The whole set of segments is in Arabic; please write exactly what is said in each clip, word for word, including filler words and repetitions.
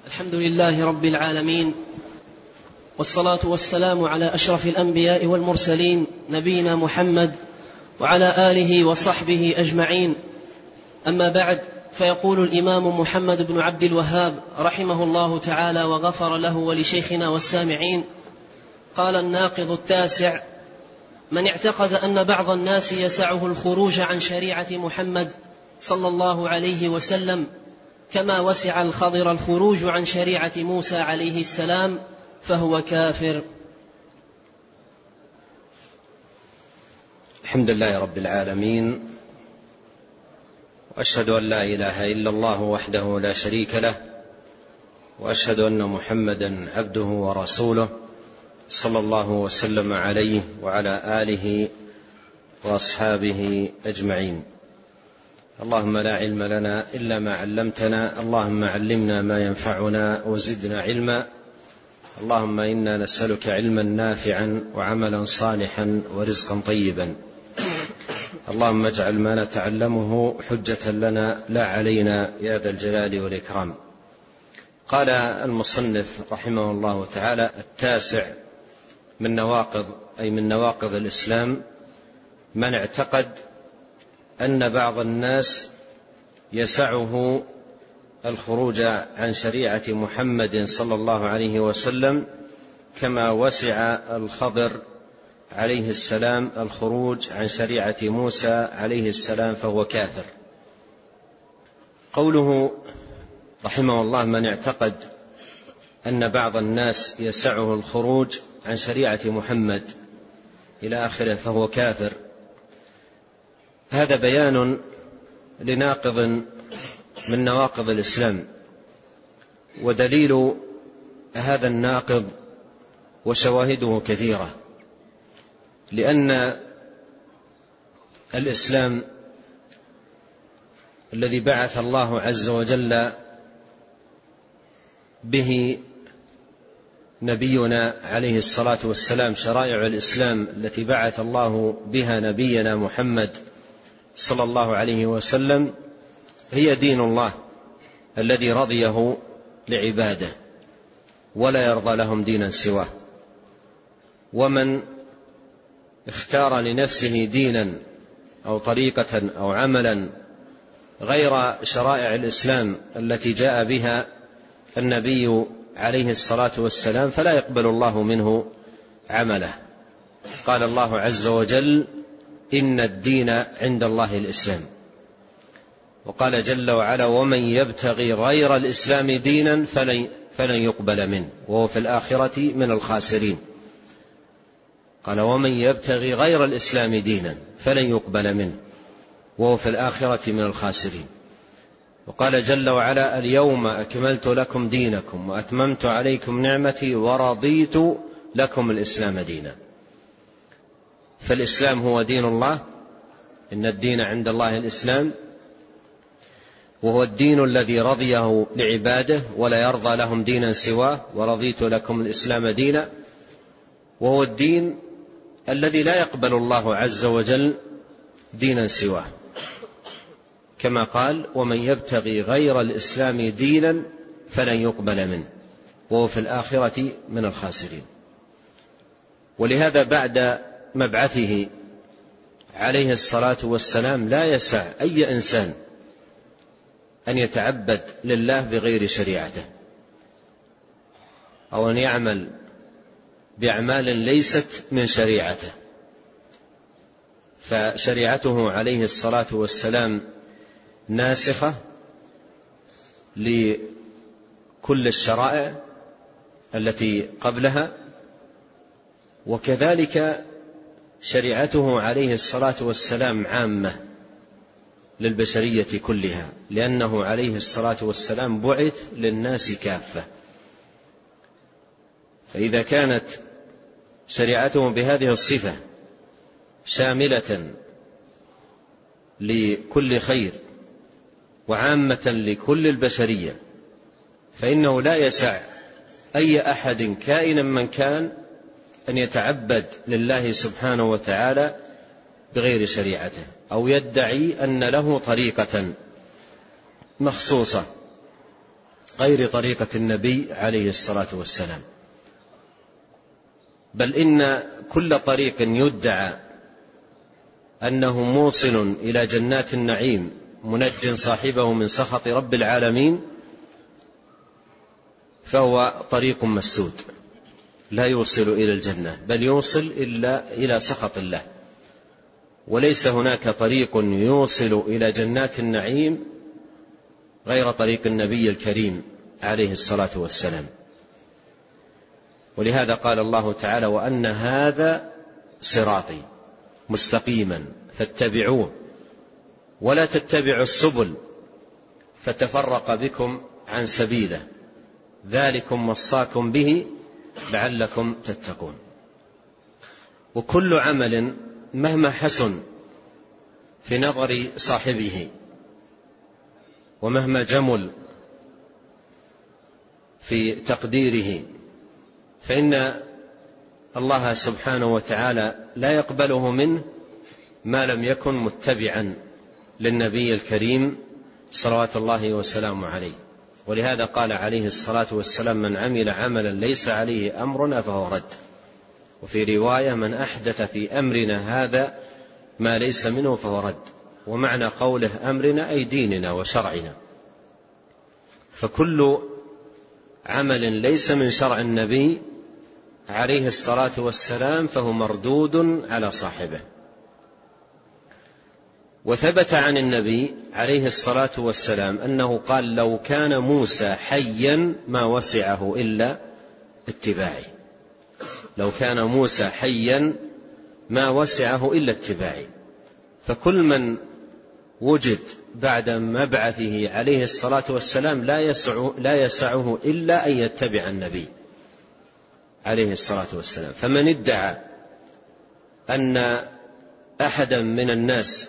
الحمد لله رب العالمين، والصلاة والسلام على أشرف الأنبياء والمرسلين نبينا محمد وعلى آله وصحبه أجمعين. أما بعد، فيقول الإمام محمد بن عبد الوهاب رحمه الله تعالى وغفر له ولشيخنا والسامعين: قال الناقض التاسع: من اعتقد أن بعض الناس يسعه الخروج عن شريعة محمد صلى الله عليه وسلم كما وسع الخضر الخروج عن شريعة موسى عليه السلام فهو كافر. الحمد لله رب العالمين، وأشهد أن لا إله إلا الله وحده لا شريك له، وأشهد أن محمدا عبده ورسوله صلى الله وسلم عليه وعلى آله وأصحابه أجمعين. اللهم لا علم لنا إلا ما علمتنا، اللهم علمنا ما ينفعنا وزدنا علما. اللهم إنا نسألك علما نافعا وعملا صالحا ورزقا طيبا. اللهم اجعل ما نتعلمه حجة لنا لا علينا يا ذا الجلال والإكرام. قال المصنف رحمه الله تعالى: التاسع من نواقض أي من نواقض الإسلام: من اعتقد أن بعض الناس يسعه الخروج عن شريعة محمد صلى الله عليه وسلم كما وسع الخضر عليه السلام الخروج عن شريعة موسى عليه السلام فهو كافر. قوله رحمه الله: من اعتقد أن بعض الناس يسعه الخروج عن شريعة محمد إلى آخره فهو كافر، هذا بيان لناقض من نواقض الإسلام. ودليل هذا الناقض وشواهده كثيرة، لأن الإسلام الذي بعث الله عز وجل به نبينا عليه الصلاة والسلام، شرائع الإسلام التي بعث الله بها نبينا محمد صلى الله عليه وسلم هي دين الله الذي رضيه لعباده ولا يرضى لهم دينا سواه. ومن اختار لنفسه دينا أو طريقة أو عملا غير شرائع الإسلام التي جاء بها النبي عليه الصلاة والسلام فلا يقبل الله منه عمله. قال الله عز وجل: إن الدين عند الله الإسلام. وقال جل وعلا: ومن يبتغي غير الإسلام دينا فلن, فلن يقبل منه وهو في الآخرة من الخاسرين. قال: ومن يبتغي غير الإسلام دينا فلن يقبل منه وهو في الآخرة من الخاسرين. وقال جل وعلا: اليوم أكملت لكم دينكم وأتممت عليكم نعمتي ورضيت لكم الإسلام دينا. فالإسلام هو دين الله، إن الدين عند الله الإسلام، وهو الدين الذي رضيه لعباده ولا يرضى لهم دينا سواه، ورضيت لكم الإسلام دينا. وهو الدين الذي لا يقبل الله عز وجل دينا سواه، كما قال: ومن يبتغي غير الإسلام دينا فلن يقبل منه وهو في الآخرة من الخاسرين. ولهذا بعد مبعثه عليه الصلاة والسلام لا يسع أي إنسان أن يتعبد لله بغير شريعته، أو أن يعمل بأعمال ليست من شريعته. فشريعته عليه الصلاة والسلام ناسخة لكل الشرائع التي قبلها، وكذلك شريعته عليه الصلاة والسلام عامة للبشرية كلها، لأنه عليه الصلاة والسلام بعث للناس كافة. فإذا كانت شريعته بهذه الصفة شاملة لكل خير وعامة لكل البشرية، فإنه لا يسع أي أحد كائنا من كان أن يتعبد لله سبحانه وتعالى بغير شريعته، أو يدعي أن له طريقة مخصوصة غير طريقة النبي عليه الصلاة والسلام، بل إن كل طريق يدعى أنه موصل إلى جنات النعيم منج صاحبه من سخط رب العالمين فهو طريق مسدود لا يوصل إلى الجنة، بل يوصل إلا إلى سخط الله. وليس هناك طريق يوصل إلى جنات النعيم غير طريق النبي الكريم عليه الصلاة والسلام. ولهذا قال الله تعالى: وأن هذا صراطي مستقيما فاتبعوه ولا تتبعوا السبل فتفرق بكم عن سبيله ذلكم وصاكم به لعلكم تتقون. وكل عمل مهما حسن في نظر صاحبه ومهما جمل في تقديره فإن الله سبحانه وتعالى لا يقبله منه ما لم يكن متبعا للنبي الكريم صلوات الله وسلامه عليه. ولهذا قال عليه الصلاة والسلام: من عمل عملا ليس عليه أمرنا فهو رد. وفي رواية: من أحدث في أمرنا هذا ما ليس منه فهو رد. ومعنى قوله أمرنا أي ديننا وشرعنا. فكل عمل ليس من شرع النبي عليه الصلاة والسلام فهو مردود على صاحبه. وثبت عن النبي عليه الصلاة والسلام أنه قال: لو كان موسى حيا ما وسعه إلا اتباعي. لو كان موسى حيا ما وسعه إلا اتباعي. فكل من وجد بعد مبعثه عليه الصلاة والسلام لا يسع لا يسعه إلا أن يتبع النبي عليه الصلاة والسلام. فمن ادعى أن أحدا من الناس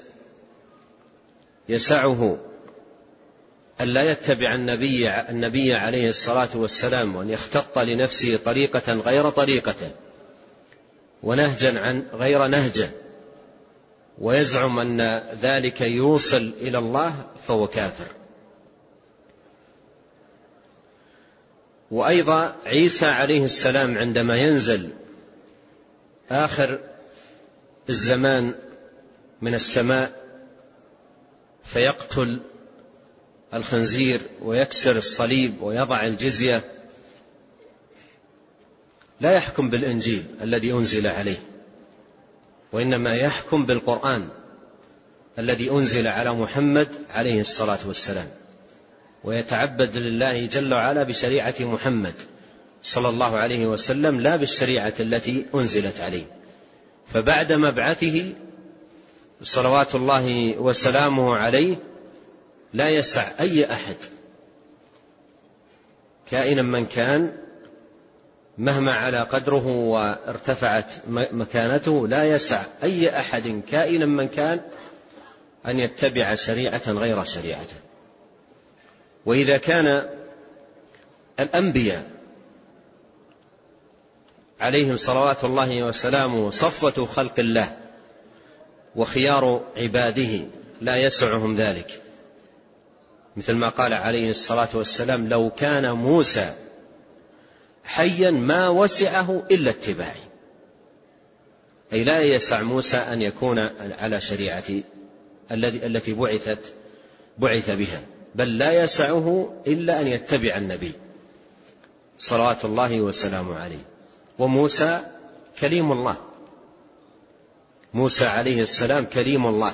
يسعه أن لا يتبع النبي, النبي عليه الصلاة والسلام وأن يختط لنفسه طريقة غير طريقته ونهجا عن غير نهجه ويزعم أن ذلك يوصل إلى الله فهو كافر. وأيضا عيسى عليه السلام عندما ينزل آخر الزمان من السماء فيقتل الخنزير ويكسر الصليب ويضع الجزية لا يحكم بالإنجيل الذي أنزل عليه، وإنما يحكم بالقرآن الذي أنزل على محمد عليه الصلاة والسلام، ويتعبد لله جل وعلا بشريعة محمد صلى الله عليه وسلم لا بالشريعة التي أنزلت عليه. فبعد مبعثه صلوات الله وسلامه عليه لا يسع أي أحد كائنا من كان مهما على قدره وارتفعت مكانته، لا يسع أي أحد كائنا من كان أن يتبع شريعة غير شريعته. وإذا كان الأنبياء عليهم صلوات الله وسلامه صفوة خلق الله وخيار عباده لا يسعهم ذلك، مثل ما قال عليه الصلاة والسلام: لو كان موسى حيا ما وسعه إلا اتباعي. أي لا يسع موسى أن يكون على شريعة التي بعثت بعث بها، بل لا يسعه إلا أن يتبع النبي صلوات الله وسلامه عليه. وموسى كليم الله، موسى عليه السلام كليم الله،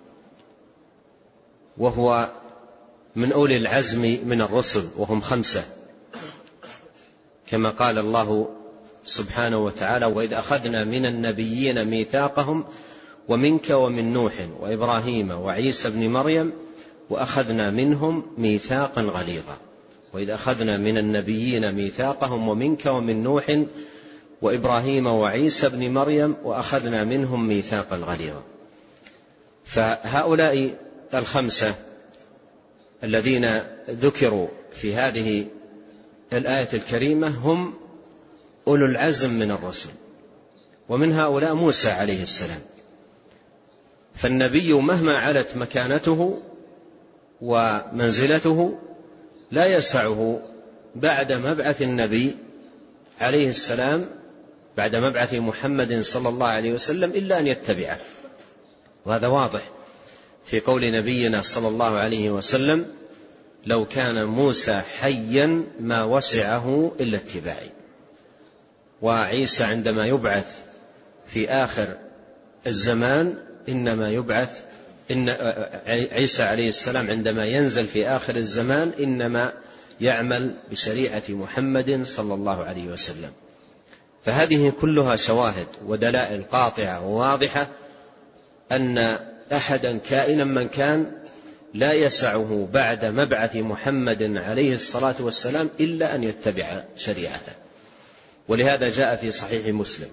وهو من أولي العزم من الرسل وهم خمسة، كما قال الله سبحانه وتعالى: وإذ أخذنا من النبيين ميثاقهم ومنك ومن نوح وإبراهيم وعيسى ابن مريم وأخذنا منهم ميثاقا غليظا. وإذ أخذنا من النبيين ميثاقهم ومنك ومن نوح وإبراهيم وعيسى ابن مريم وأخذنا منهم ميثاقا غليظا. فهؤلاء الخمسة الذين ذكروا في هذه الآية الكريمة هم أولو العزم من الرسل، ومن هؤلاء موسى عليه السلام. فالنبي مهما علت مكانته ومنزلته لا يسعه بعد مبعث النبي عليه السلام، بعد مبعث محمد صلى الله عليه وسلم، إلا أن يتبعه. وهذا واضح في قول نبينا صلى الله عليه وسلم: لو كان موسى حيا ما وسعه إلا اتباعي. وعيسى عندما يبعث في آخر الزمان إنما يبعث إن عيسى عليه السلام عندما ينزل في آخر الزمان إنما يعمل بشريعة محمد صلى الله عليه وسلم. فهذه كلها شواهد ودلائل قاطعة وواضحة أن أحدا كائنا من كان لا يسعه بعد مبعث محمد عليه الصلاة والسلام إلا أن يتبع شريعته. ولهذا جاء في صحيح مسلم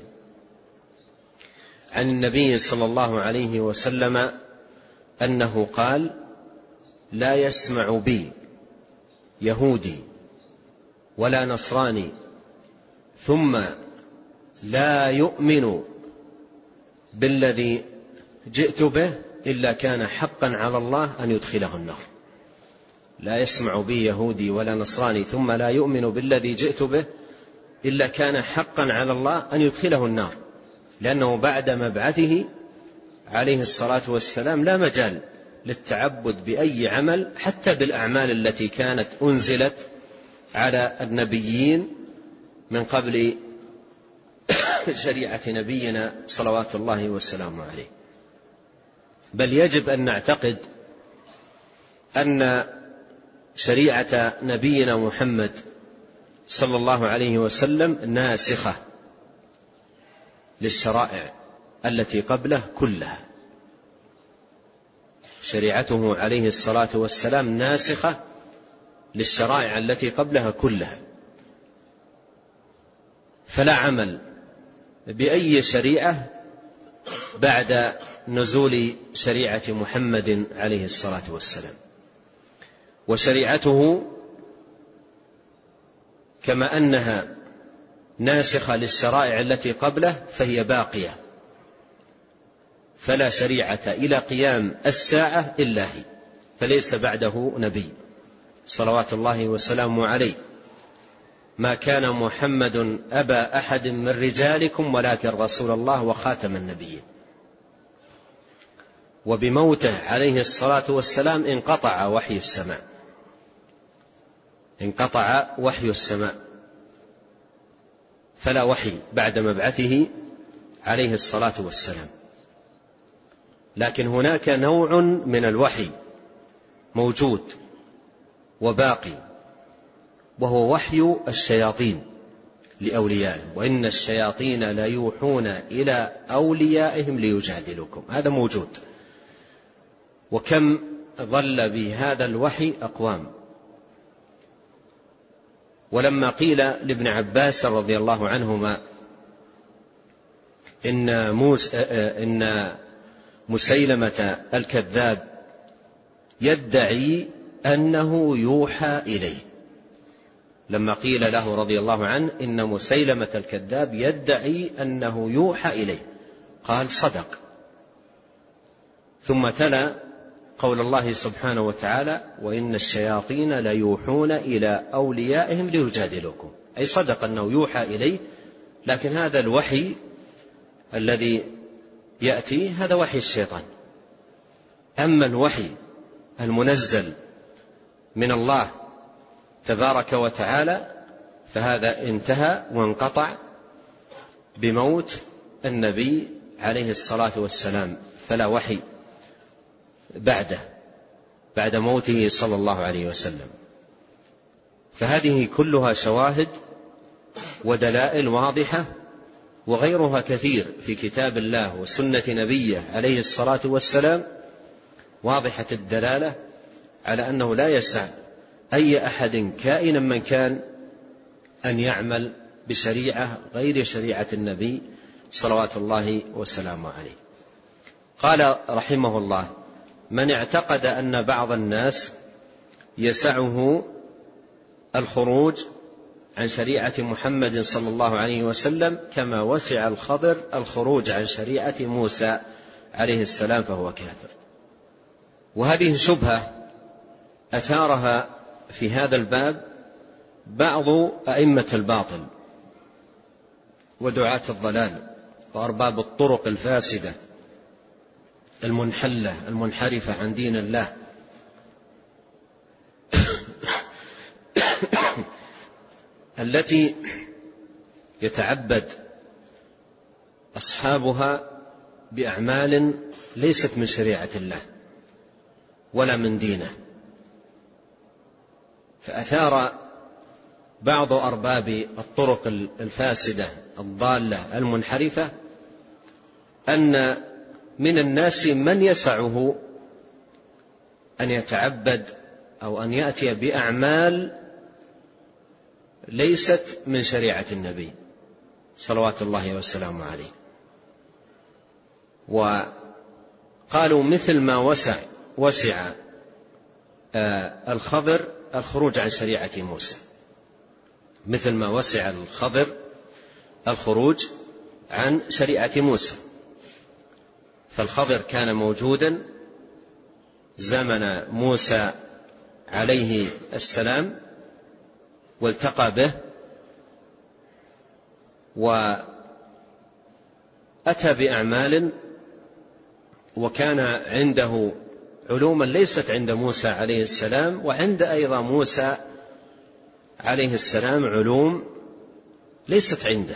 عن النبي صلى الله عليه وسلم أنه قال: لا يسمع بي يهودي ولا نصراني ثم لا يؤمن بالذي جئت به إلا كان حقا على الله أن يدخله النار. لا يسمع بي يهودي ولا نصراني ثم لا يؤمن بالذي جئت به إلا كان حقا على الله أن يدخله النار، لأنه بعد مبعثه عليه الصلاة والسلام لا مجال للتعبد بأي عمل، حتى بالأعمال التي كانت أنزلت على النبيين من قبل شريعة نبينا صلوات الله وسلامه عليه. بل يجب أن نعتقد أن شريعة نبينا محمد صلى الله عليه وسلم ناسخة للشرائع التي قبله كلها. شريعته عليه الصلاة والسلام ناسخة للشرائع التي قبلها كلها، فلا عمل بأي شريعة بعد نزول شريعة محمد عليه الصلاة والسلام. وشريعته كما أنها ناسخة للشرائع التي قبله فهي باقية، فلا شريعة إلى قيام الساعة إلا هي، فليس بعده نبي صلوات الله وسلامه عليه. ما كان محمد أبا أحد من رجالكم ولكن رسول الله وخاتم النبيين. وبموته عليه الصلاة والسلام انقطع وحي السماء، انقطع وحي السماء، فلا وحي بعد مبعثه عليه الصلاة والسلام. لكن هناك نوع من الوحي موجود وباقي، وهو وحي الشياطين لأوليائهم، وإن الشياطين لا يوحون إلى أوليائهم ليجادلوكم. هذا موجود. وكم ظل بهذا الوحي أقوام. ولما قيل لابن عباس رضي الله عنهما إن, موس إن مسيلمة الكذاب يدعي أنه يوحى إليه، لما قيل له رضي الله عنه إن مسيلمة الكذاب يدعي أنه يوحى إليه، قال: صدق. ثم تلا قول الله سبحانه وتعالى: وإن الشياطين ليوحون إلى أوليائهم ليجادلوكم، أي صدق أنه يوحى إليه، لكن هذا الوحي الذي يأتي هذا وحي الشيطان. أما الوحي المنزل من الله تبارك وتعالى فهذا انتهى وانقطع بموت النبي عليه الصلاة والسلام، فلا وحي بعده بعد موته صلى الله عليه وسلم. فهذه كلها شواهد ودلائل واضحة، وغيرها كثير في كتاب الله وسنة نبيه عليه الصلاة والسلام، واضحة الدلالة على أنه لا يسع أي أحد كائنا من كان أن يعمل بشريعة غير شريعة النبي صلوات الله وسلامه عليه. قال رحمه الله: من اعتقد أن بعض الناس يسعه الخروج عن شريعة محمد صلى الله عليه وسلم كما وسع الخضر الخروج عن شريعة موسى عليه السلام فهو كافر. وهذه شبهة أثارها في هذا الباب بعض أئمة الباطل ودعاة الضلال وأرباب الطرق الفاسدة المنحلة المنحرفة عن دين الله التي يتعبد أصحابها بأعمال ليست من شريعة الله ولا من دينه. فأثار بعض أرباب الطرق الفاسدة الضالة المنحرفة أن من الناس من يسعه أن يتعبد أو أن يأتي بأعمال ليست من شريعة النبي صلوات الله وسلامه عليه. وقالوا مثل ما وسع وسع الخضر الخروج عن شريعة موسى، مثل ما وسع الخضر الخروج عن شريعة موسى. فالخضر كان موجودا زمن موسى عليه السلام والتقى به وأتى بأعمال، وكان عنده علوما ليست عند موسى عليه السلام، وعند أيضا موسى عليه السلام علوم ليست عنده.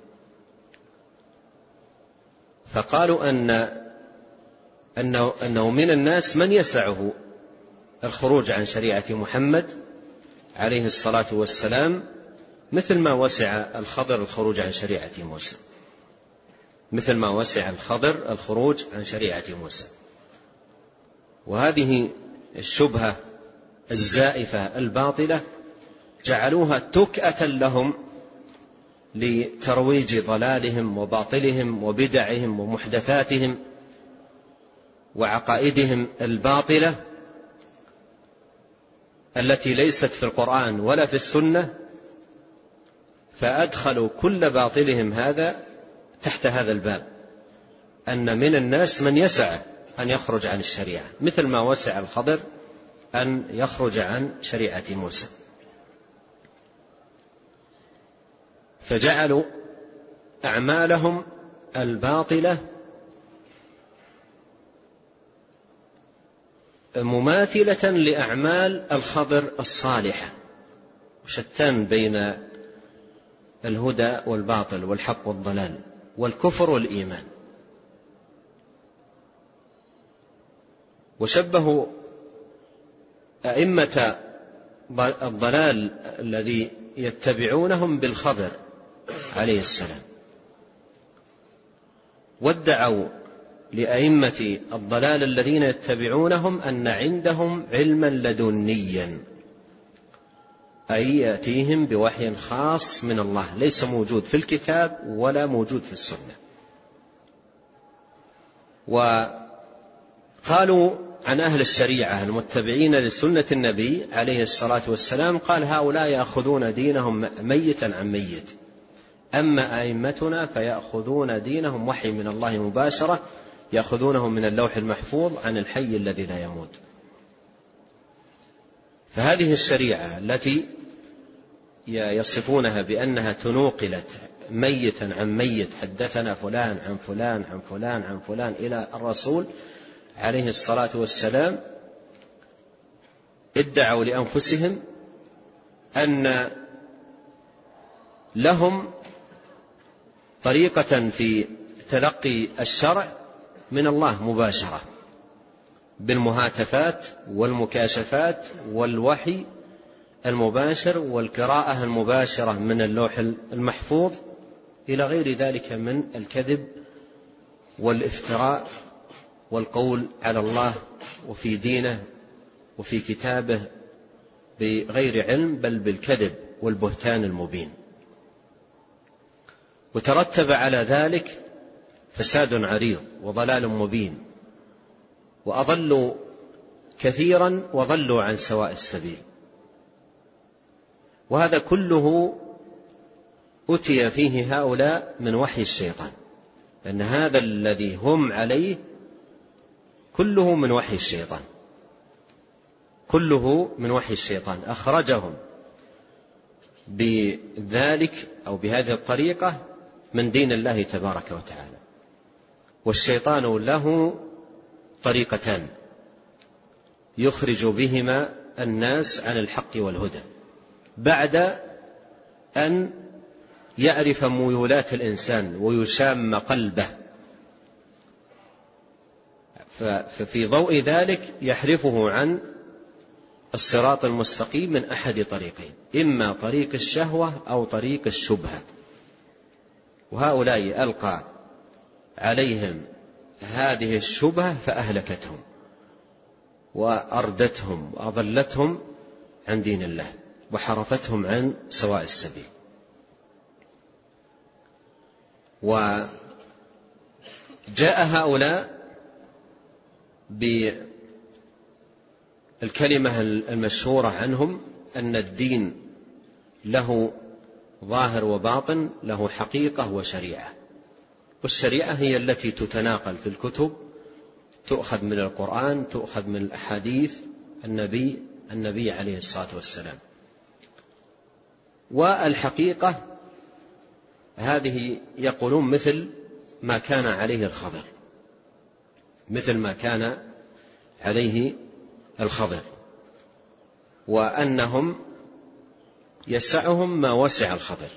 فقالوا أن أنه, أنه من الناس من يسعه الخروج عن شريعة محمد عليه الصلاة والسلام مثل ما وسع الخضر الخروج عن شريعة موسى، مثل ما وسع الخضر الخروج عن شريعة موسى. وهذه الشبهة الزائفة الباطلة جعلوها تكأة لهم لترويج ضلالهم وباطلهم وبدعهم ومحدثاتهم وعقائدهم الباطلة التي ليست في القرآن ولا في السنة، فأدخلوا كل باطلهم هذا تحت هذا الباب، أن من الناس من يسع أن يخرج عن الشريعة مثل ما وسع الخضر أن يخرج عن شريعة موسى. فجعلوا أعمالهم الباطلة مماثلة لأعمال الخضر الصالحة، شتان بين الهدى والباطل والحق والضلال والكفر والإيمان. وشبهوا أئمة الضلال الذي يتبعونهم بالخضر عليه السلام، وادعوا لأئمة الضلال الذين يتبعونهم أن عندهم علما لدنيا، أي يأتيهم بوحي خاص من الله ليس موجود في الكتاب ولا موجود في السنة. وقالوا عن أهل الشريعة المتبعين لسنة النبي عليه الصلاة والسلام، قال هؤلاء يأخذون دينهم ميتا عن ميت، أما أئمتنا فيأخذون دينهم وحي من الله مباشرة، يأخذونه من اللوح المحفوظ عن الحي الذي لا يموت. فهذه الشريعة التي يصفونها بأنها تنوقلت ميتا عن ميت، حدثنا فلان عن فلان عن فلان عن فلان إلى الرسول عليه الصلاة والسلام، ادعوا لأنفسهم أن لهم طريقة في تلقي الشرع من الله مباشرة بالمهاتفات والمكاشفات والوحي المباشر والقراءة المباشرة من اللوح المحفوظ إلى غير ذلك من الكذب والافتراء والقول على الله وفي دينه وفي كتابه بغير علم، بل بالكذب والبهتان المبين. وترتب على ذلك فساد عريض وضلال مبين، وأضلوا كثيرا وضلوا عن سواء السبيل. وهذا كله أتي فيه هؤلاء من وحي الشيطان، لأن هذا الذي هم عليه كله من وحي الشيطان. كله من وحي الشيطان، أخرجهم بذلك أو بهذه الطريقة من دين الله تبارك وتعالى. والشيطان له طريقتان يخرج بهما الناس عن الحق والهدى بعد أن يعرف ميولات الإنسان ويشام قلبه، ففي ضوء ذلك يحرفه عن الصراط المستقيم من أحد طريقين، إما طريق الشهوة أو طريق الشبهة. وهؤلاء ألقى عليهم هذه الشبهة فأهلكتهم وأردتهم وأضلتهم عن دين الله وحرفتهم عن سواء السبيل. وجاء هؤلاء بالكلمة المشهورة عنهم أن الدين له ظاهر وباطن، له حقيقة وشريعة، والشريعة هي التي تتناقل في الكتب، تؤخذ من القرآن، تؤخذ من الأحاديث النبي النبي عليه الصلاة والسلام. والحقيقة هذه يقولون مثل ما كان عليه الخضر، مثل ما كان عليه الخضر، وأنهم يسعهم ما وسع الخضر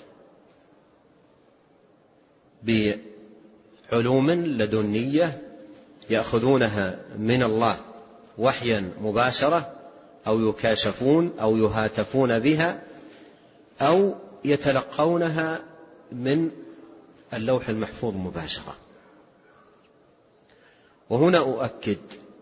بعلوم لدنية يأخذونها من الله وحيا مباشرة، أو يكاشفون أو يهاتفون بها، أو يتلقونها من اللوح المحفوظ مباشرة. وهنا أؤكد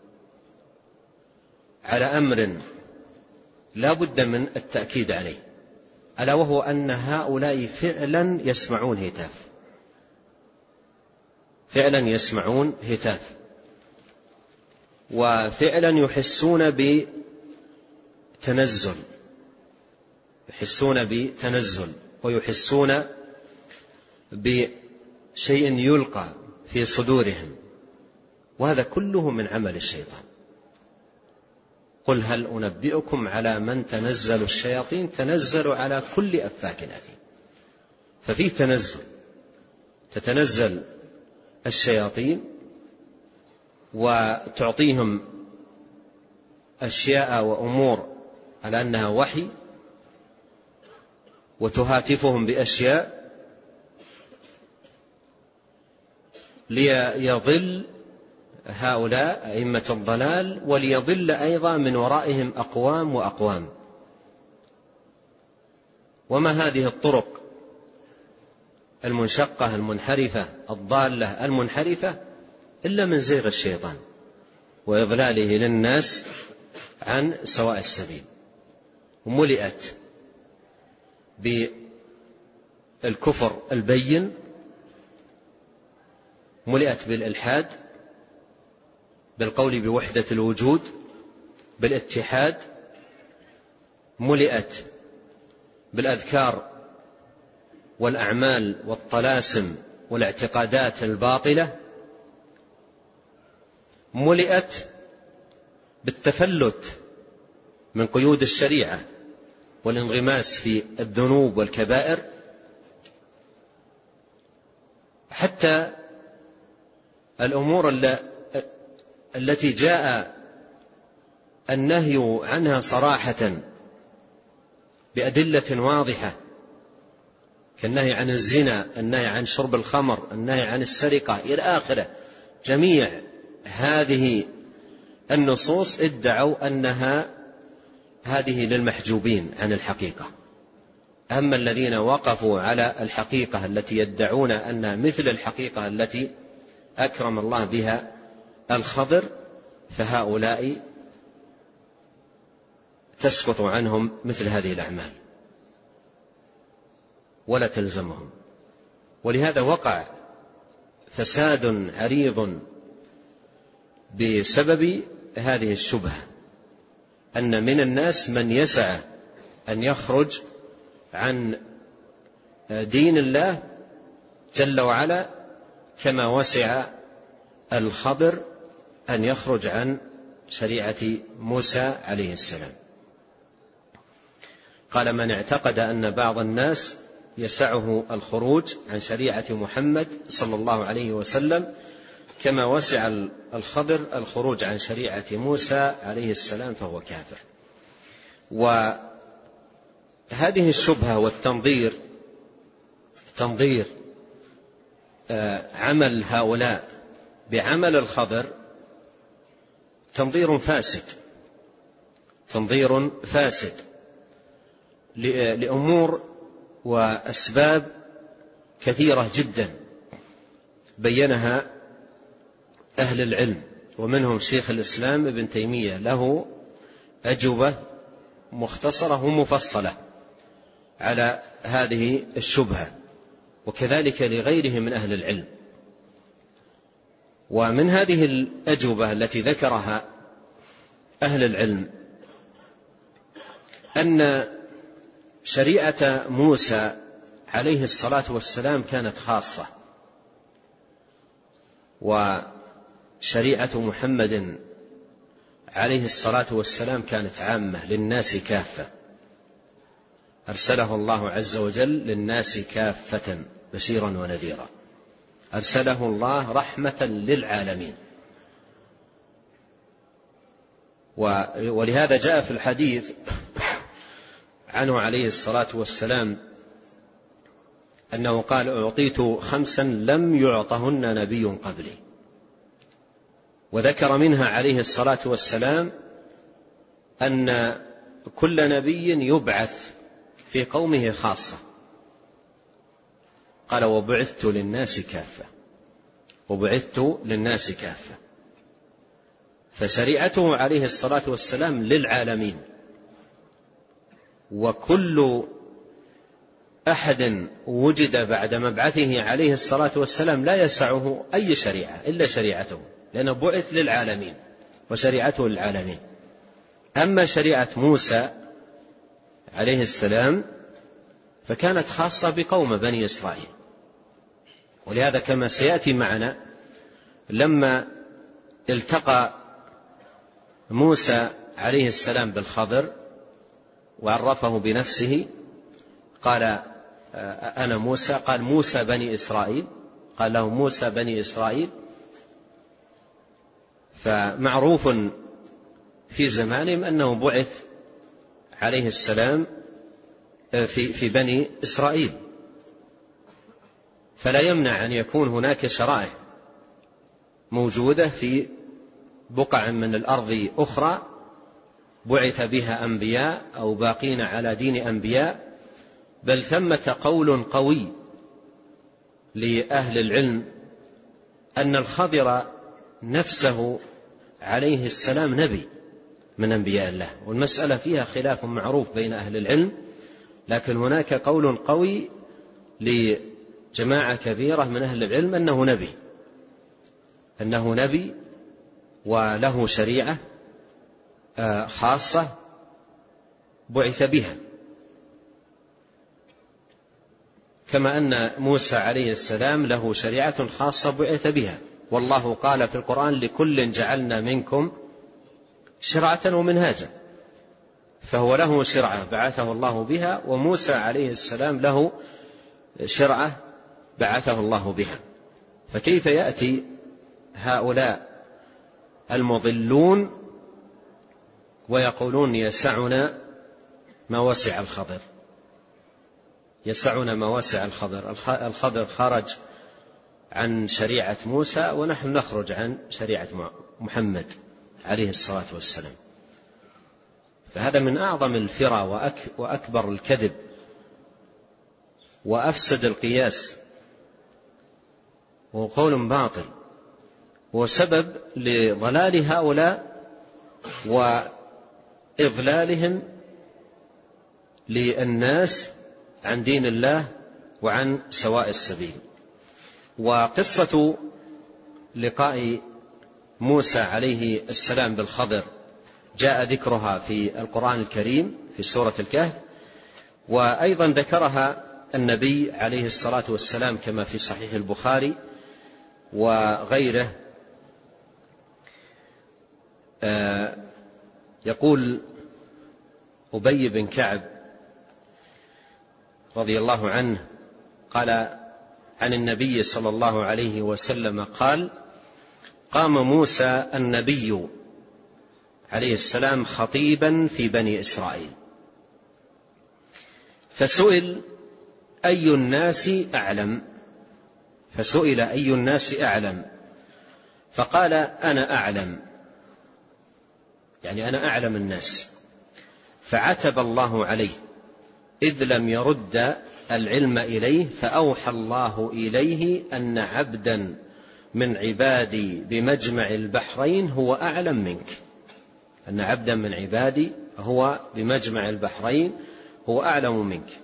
على أمر لا بد من التأكيد عليه، ألا وهو أن هؤلاء فعلا يسمعون هتاف، فعلا يسمعون هتاف، وفعلا يحسون بتنزل، يحسون بتنزل ويحسون بشيء يلقى في صدورهم، وهذا كله من عمل الشيطان. قل هل أنبئكم على من تنزل الشياطين؟ تنزل على كل أفاك أثيم. ففي تنزل، تتنزل الشياطين وتعطيهم أشياء وأمور على أنها وحي، وتهاتفهم بأشياء ليضل هؤلاء أئمة الضلال، وليضل أيضا من ورائهم أقوام وأقوام. وما هذه الطرق المنشقة المنحرفة الضالة المنحرفة إلا من زيغ الشيطان وإضلاله للناس عن سواء السبيل. وملئت بالكفر البين، ملئت بالإلحاد، بالقول بوحدة الوجود، بالاتحاد، ملئت بالأذكار والأعمال والطلاسم والاعتقادات الباطلة، ملئت بالتفلت من قيود الشريعة والانغماس في الذنوب والكبائر، حتى الأمور التي جاء النهي عنها صراحة بأدلة واضحة، كالنهي عن الزنا، النهي عن شرب الخمر، النهي عن السرقة إلى آخره. جميع هذه النصوص ادعوا أنها هذه للمحجوبين عن الحقيقة. أما الذين وقفوا على الحقيقة التي يدعون أنها مثل الحقيقة التي أكرم الله بها الخضر، فهؤلاء تسقط عنهم مثل هذه الأعمال ولا تلزمهم. ولهذا وقع فساد عريض بسبب هذه الشبهة، أن من الناس من يسعى أن يخرج عن دين الله جل وعلا كما وسع الخضر أن يخرج عن شريعة موسى عليه السلام. قال: من اعتقد أن بعض الناس يسعه الخروج عن شريعة محمد صلى الله عليه وسلم كما وسع الخضر الخروج عن شريعة موسى عليه السلام فهو كافر. وهذه الشبهة والتنظير تنظير عمل هؤلاء بعمل الخضر تنظير فاسد تنظير فاسد لأمور وأسباب كثيرة جدا بينها أهل العلم، ومنهم شيخ الإسلام ابن تيمية له أجوبة مختصرة ومفصلة على هذه الشبهة، وكذلك لغيره من أهل العلم. ومن هذه الأجوبة التي ذكرها أهل العلم أن شريعة موسى عليه الصلاة والسلام كانت خاصة، وشريعة محمد عليه الصلاة والسلام كانت عامة للناس كافة. أرسله الله عز وجل للناس كافة بشيرا ونذيرا، أرسله الله رحمة للعالمين. ولهذا جاء في الحديث عنه عليه الصلاة والسلام أنه قال: أعطيت خمسا لم يعطهن نبي قبلي. وذكر منها عليه الصلاة والسلام أن كل نبي يبعث في قومه خاصة. قال: وبعثت للناس كافة وبعثت للناس كافة. فشريعته عليه الصلاة والسلام للعالمين، وكل أحد وجد بعد مبعثه عليه الصلاة والسلام لا يسعه أي شريعة إلا شريعته، لأنه بعث للعالمين وشريعته للعالمين. أما شريعة موسى عليه السلام فكانت خاصة بقوم بني إسرائيل. ولهذا كما سيأتي معنا لما التقى موسى عليه السلام بالخضر وعرفه بنفسه قال: أنا موسى. قال: موسى بني إسرائيل. قال له: موسى بني إسرائيل. فمعروف في زمانهم أنه بعث عليه السلام في في بني إسرائيل، فلا يمنع أن يكون هناك شرائع موجودة في بقع من الأرض أخرى بعث بها أنبياء أو باقين على دين أنبياء. بل ثمة قول قوي لأهل العلم أن الخضر نفسه عليه السلام نبي من أنبياء الله، والمسألة فيها خلاف معروف بين أهل العلم، لكن هناك قول قوي لجماعة كبيرة من أهل العلم أنه نبي أنه نبي وله شريعة خاصة بعث بها، كما أن موسى عليه السلام له شريعة خاصة بعث بها. والله قال في القرآن: لكل جعلنا منكم شرعة ومنهاجا. فهو له شرعة بعثه الله بها، وموسى عليه السلام له شرعة بعثه الله بها. فكيف يأتي هؤلاء المضلون ويقولون يسعنا ما وسع الخضر يسعنا ما وسع الخضر الخضر خرج عن شريعة موسى ونحن نخرج عن شريعة محمد عليه الصلاة والسلام. فهذا من أعظم الفرى وأكبر الكذب وأفسد القياس، وقول باطل، وسبب لضلال هؤلاء وإضلالهم للناس عن دين الله وعن سواء السبيل. وقصة لقاء موسى عليه السلام بالخضر جاء ذكرها في القرآن الكريم في سورة الكهف، وأيضا ذكرها النبي عليه الصلاة والسلام كما في صحيح البخاري وغيره يقول أبي بن كعب رضي الله عنه قال عن النبي صلى الله عليه وسلم قال: قام موسى النبي عليه السلام خطيبا في بني إسرائيل، فسئل أي الناس أعلم فسئل أي الناس أعلم فقال: أنا أعلم، يعني أنا أعلم الناس. فعتب الله عليه إذ لم يرد العلم إليه، فأوحى الله إليه أن عبدا من عبادي بمجمع البحرين هو أعلم منك، أن عبدا من عبادي هو بمجمع البحرين هو أعلم منك.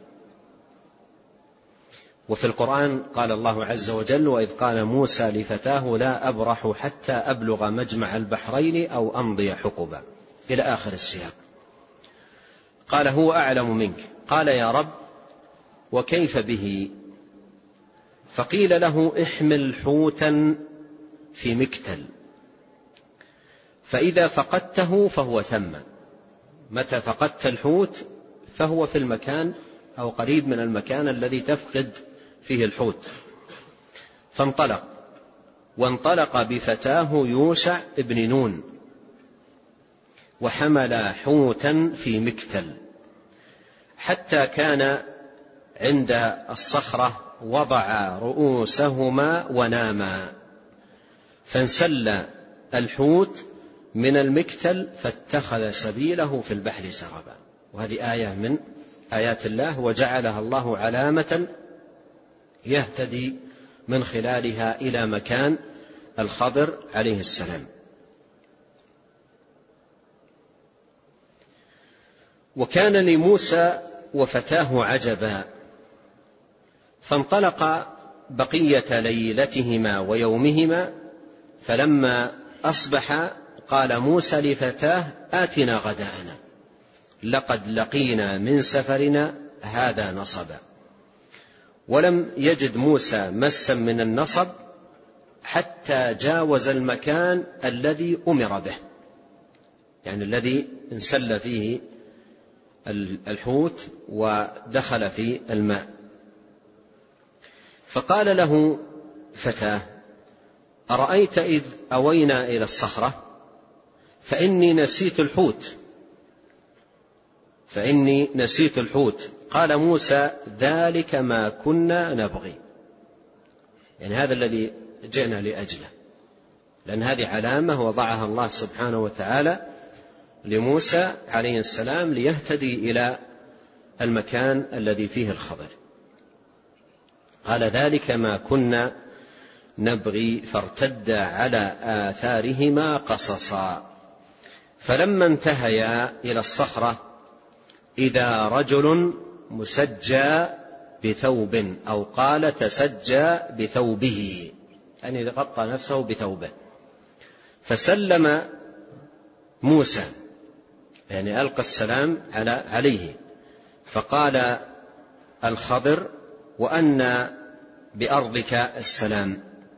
وفي القرآن قال الله عز وجل: وإذ قال موسى لفتاه لا أبرح حتى أبلغ مجمع البحرين أو أمضي حقبا، إلى آخر السياق. قال: هو أعلم منك. قال: يا رب وكيف به؟ فقيل له: احمل حوتا في مكتل، فإذا فقدته فهو ثم. متى فقدت الحوت فهو في المكان أو قريب من المكان الذي تفقد فيه الحوت. فانطلق، وانطلق بفتاه يوشع ابن نون، وحمل حوتا في مكتل حتى كان عند الصخرة وضع رؤوسهما وناما، فانسل الحوت من المكتل فاتخذ سبيله في البحر سربا. وهذه آية من آيات الله، وجعلها الله علامة يهتدي من خلالها إلى مكان الخضر عليه السلام. وكان لموسى وفتاه عجبا، فانطلق بقية ليلتهما ويومهما، فلما أصبح قال موسى لفتاه: آتنا غداءنا لقد لقينا من سفرنا هذا نصبا. ولم يجد موسى مسا من النصب حتى جاوز المكان الذي أمر به، يعني الذي انسل فيه الحوت ودخل في الماء. فقال له فتاه: أرأيت إذ أوينا إلى الصخرة فإني نسيت الحوت فإني نسيت الحوت قال موسى: ذلك ما كنا نبغي، يعني هذا الذي جئنا لأجله، لأن هذه علامة وضعها الله سبحانه وتعالى لموسى عليه السلام ليهتدي إلى المكان الذي فيه الخضر. قال: ذلك ما كنا نبغي، فارتد على آثارهما قصصا. فلما انتهيا إلى الصخرة إذا رجل مسجى بثوب، أو قال تسجى بثوبه، يعني غطى نفسه بثوبه. فسلم موسى، يعني ألقى السلام على عليه. فقال الخضر: وأن بأرضك السلام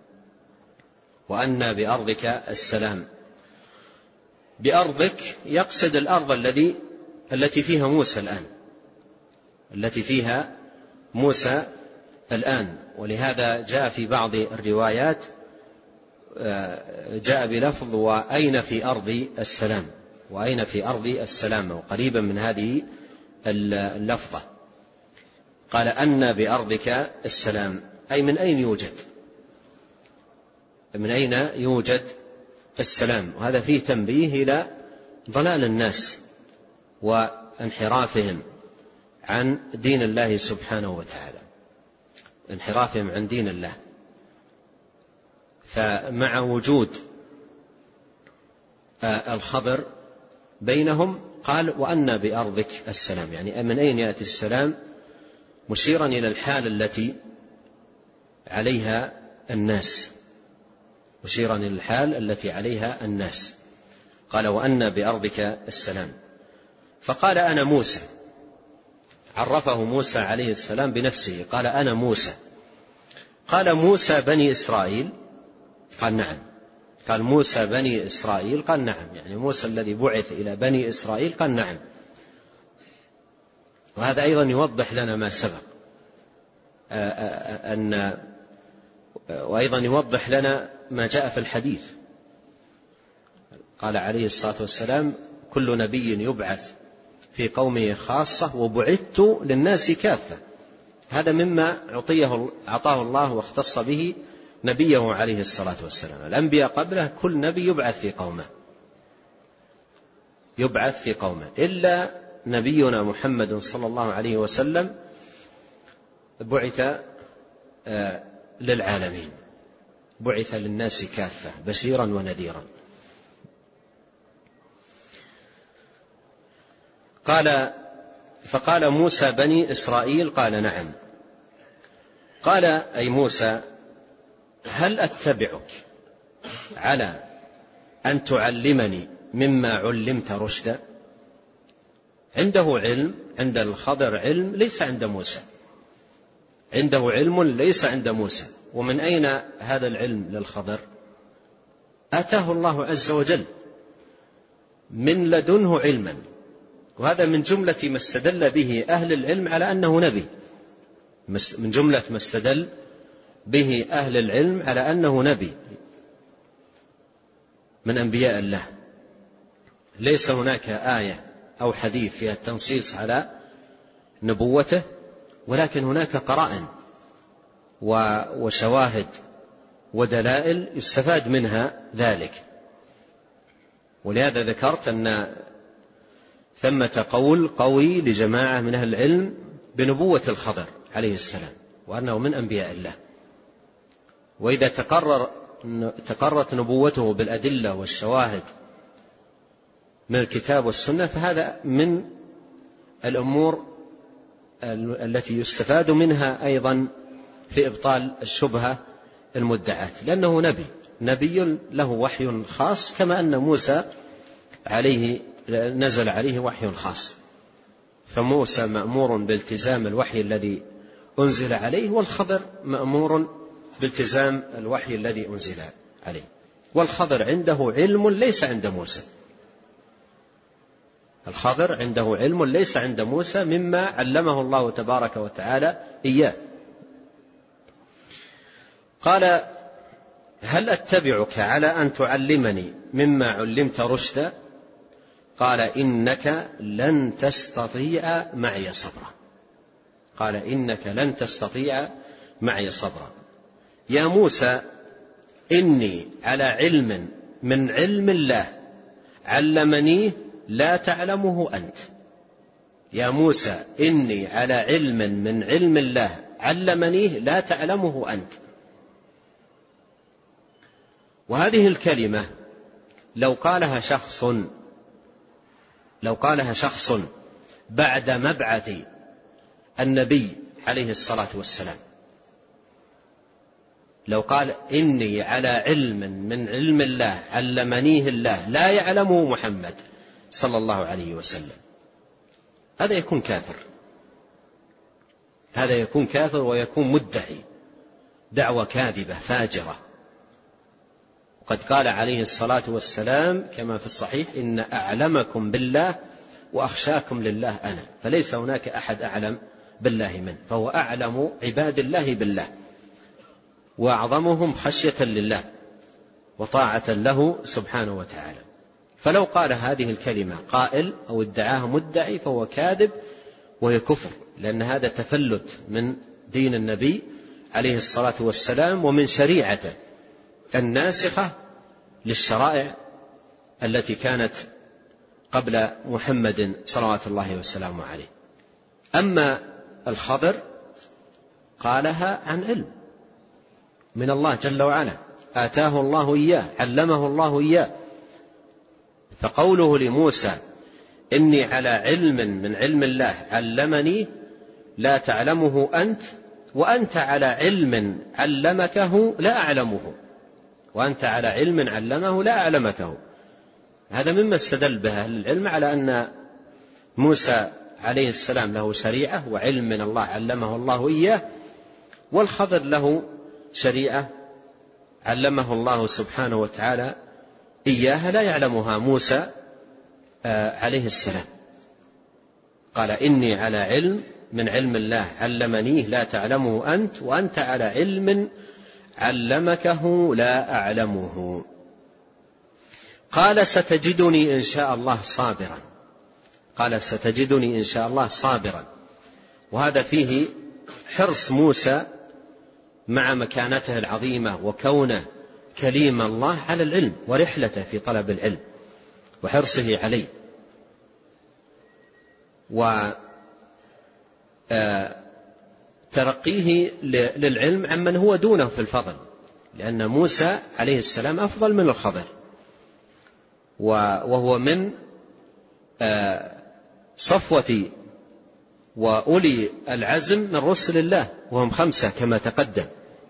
وأن بأرضك السلام. بأرضك يقصد الأرض الذي التي فيها موسى الآن التي فيها موسى الآن ولهذا جاء في بعض الروايات جاء بلفظ: وأين في أرض السلام وأين في أرض السلام، وقريبا من هذه اللفظة. قال: أن بأرضك السلام، أي من أين يوجد من أين يوجد السلام. وهذا فيه تنبيه إلى ضلال الناس وانحرافهم عن دين الله سبحانه وتعالى، انحرافهم عن دين الله. فمع وجود الخبر بينهم قال: وأن بأرضك السلام، يعني من أين يأتي السلام، مشيرا إلى الحال التي عليها الناس مشيرا إلى الحال التي عليها الناس. قال: وأن بأرضك السلام. فقال: أنا موسى. عرفه موسى عليه السلام بنفسه، قال: أنا موسى. قال: موسى بني إسرائيل؟ قال: نعم. قال موسى بني إسرائيل، قال نعم، يعني موسى الذي بعث إلى بني إسرائيل، قال نعم. وهذا أيضا يوضح لنا ما سبق أن وأيضا يوضح لنا ما جاء في الحديث. قال عليه الصلاة والسلام: كل نبي يبعث في قومه خاصة وبعثت للناس كافة. هذا مما أعطيه أعطاه الله واختص به نبيه عليه الصلاة والسلام. الأنبياء قبله كل نبي يبعث في قومه يبعث في قومه إلا نبينا محمد صلى الله عليه وسلم بعث للعالمين، بعث للناس كافة بشيرا ونذيرا. قال: فقال موسى بني إسرائيل، قال نعم. قال أي موسى: هل أتبعك على أن تعلمني مما علمت رشدا؟ عنده علم، عند الخضر علم ليس عند موسى، عنده علم ليس عند موسى. ومن أين هذا العلم للخضر؟ آتاه الله عز وجل من لدنه علما، وهذا من جملة ما استدل به أهل العلم على أنه نبي، من جملة ما استدل به أهل العلم على أنه نبي من أنبياء الله. ليس هناك آية أو حديث فيها التنصيص على نبوته، ولكن هناك قرائن وشواهد ودلائل يستفاد منها ذلك. ولهذا ذكرت أن ثمة قول قوي لجماعة من أهل العلم بنبوة الخضر عليه السلام، وأنه من أنبياء الله. وإذا تقرر تقررت نبوته بالأدلة والشواهد من الكتاب والسنة، فهذا من الأمور التي يستفاد منها أيضا في إبطال الشبهة المدعاة، لأنه نبي نبي له وحي خاص، كما أن موسى عليه نزل عليه وحي خاص. فموسى مأمور بالتزام الوحي الذي أنزل عليه، والخضر مأمور بالتزام الوحي الذي أنزل عليه. والخضر عنده علم ليس عند موسى، الخضر عنده علم ليس عند موسى مما علمه الله تبارك وتعالى إياه. قال: هل أتبعك على أن تعلمني مما علمت رشدا؟ قال: إنك لن تستطيع معي صبرا. قال: إنك لن تستطيع معي صبرا. يا موسى، إني على علم من علم الله علمنيه لا تعلمه أنت. يا موسى، إني على علم من علم الله علمنيه لا تعلمه أنت. وهذه الكلمة لو قالها شخص لو قالها شخص بعد مبعث النبي عليه الصلاة والسلام، لو قال: إني على علم من علم الله علمنيه الله لا يعلمه محمد صلى الله عليه وسلم، هذا يكون كافر، هذا يكون كافر ويكون مدعي دعوة كاذبة فاجرة. وقد قال عليه الصلاة والسلام كما في الصحيح: إن أعلمكم بالله وأخشاكم لله أنا، فليس هناك أحد أعلم بالله منه، فهو أعلم عباد الله بالله وأعظمهم خشية لله وطاعة له سبحانه وتعالى. فلو قال هذه الكلمة قائل أو ادعاها مدعي فهو كاذب وهي كفر، لأن هذا تفلت من دين النبي عليه الصلاة والسلام ومن شريعته الناسخة للشرائع التي كانت قبل محمد صلوات الله وسلامه عليه. أما الخضر قالها عن علم من الله جل وعلا، آتاه الله إياه، علمه الله إياه. فقوله لموسى: إني على علم من علم الله علمني لا تعلمه أنت، وأنت على علم علمكه لا أعلمه، وأنت على علم علمه لا أعلمكه. هذا مما استدل به أهل العلم على أن موسى عليه السلام له شريعة وعلم من الله علمه الله إياه، والخضر له شريعة علمه الله سبحانه وتعالى إياها لا يعلمها موسى عليه السلام. قال إني على علم من علم الله علمنيه لا تعلمه أنت وأنت على علم علمكه لا أعلمه. قال ستجدني إن شاء الله صابرا. قال ستجدني إن شاء الله صابرا، وهذا فيه حرص موسى مع مكانته العظيمة وكونه كليم الله على العلم ورحلته في طلب العلم وحرصه عليه، وترقيه للعلم عمن هو دونه في الفضل، لأن موسى عليه السلام أفضل من الخضر، وهو من صفوة وأولي العزم من رسل الله، وهم خمسة كما تقدم.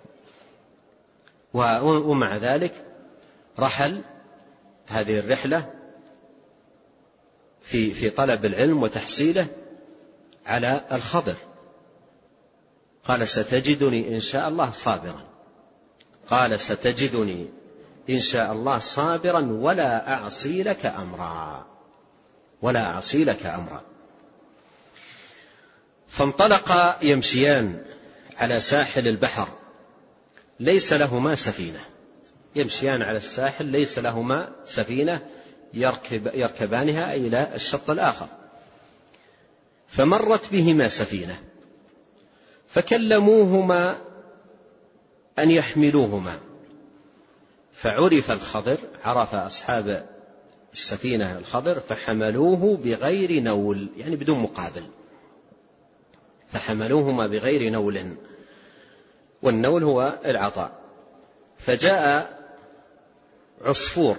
ومع ذلك رحل هذه الرحلة في في طلب العلم وتحصيله على الخضر. قال ستجدني إن شاء الله صابرا. قال ستجدني إن شاء الله صابرا ولا أعصي لك أمرا. ولا أعصي لك أمرا. فانطلقا يمشيان على ساحل البحر ليس لهما سفينة. يمشيان على الساحل ليس لهما سفينة يركب يركبانها إلى الشط الآخر. فمرت بهما سفينة فكلموهما أن يحملوهما، فعرف الخضر، عرف أصحاب السفينة الخضر، فحملوه بغير نول، يعني بدون مقابل، فحملوهما بغير نول، والنول هو العطاء. فجاء عصفور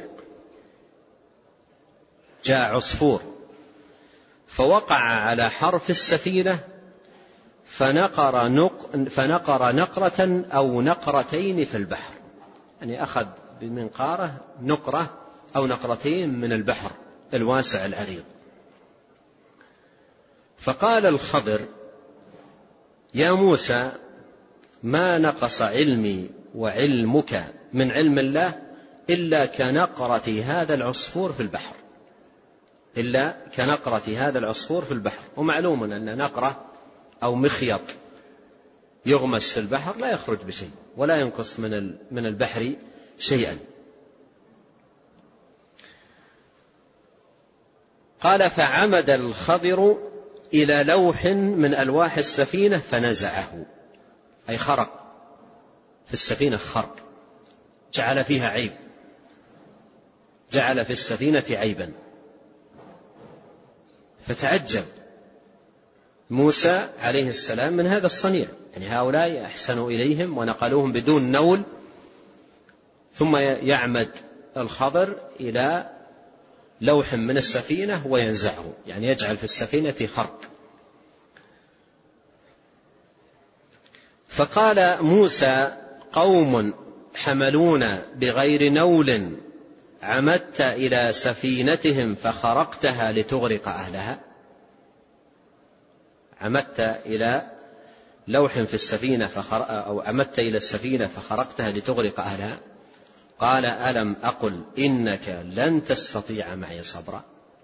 جاء عصفور فوقع على حرف السفينة فنقر, نق فنقر نقرة أو نقرتين في البحر، يعني أخذ بمنقاره نقرة أو نقرتين من البحر الواسع العريض. فقال الخضر يا موسى ما نقص علمي وعلمك من علم الله إلا كنقرة هذا العصفور في البحر إلا كنقرة هذا العصفور في البحر. ومعلوم أن نقرة أو مخيط يغمس في البحر لا يخرج بشيء ولا ينقص من من البحر شيئا. قال فعمد الخضر إلى لوح من ألواح السفينة فنزعه، أي خرق في السفينة خرق، جعل فيها عيب، جعل في السفينة عيبا. فتعجب موسى عليه السلام من هذا الصنيع، يعني هؤلاء أحسنوا إليهم ونقلوهم بدون نول، ثم يعمد الخضر إلى لوح من السفينة وينزعه، يعني يجعل في السفينة في خرق. فقال موسى قوم حملون بغير نول عمدت إلى سفينتهم فخرقتها لتغرق أهلها. عمدت إلى لوح في السفينة أو عمدت إلى السفينة فخرقتها لتغرق أهلها. قال ألم أقل إنك لن تستطيع معي صبرا.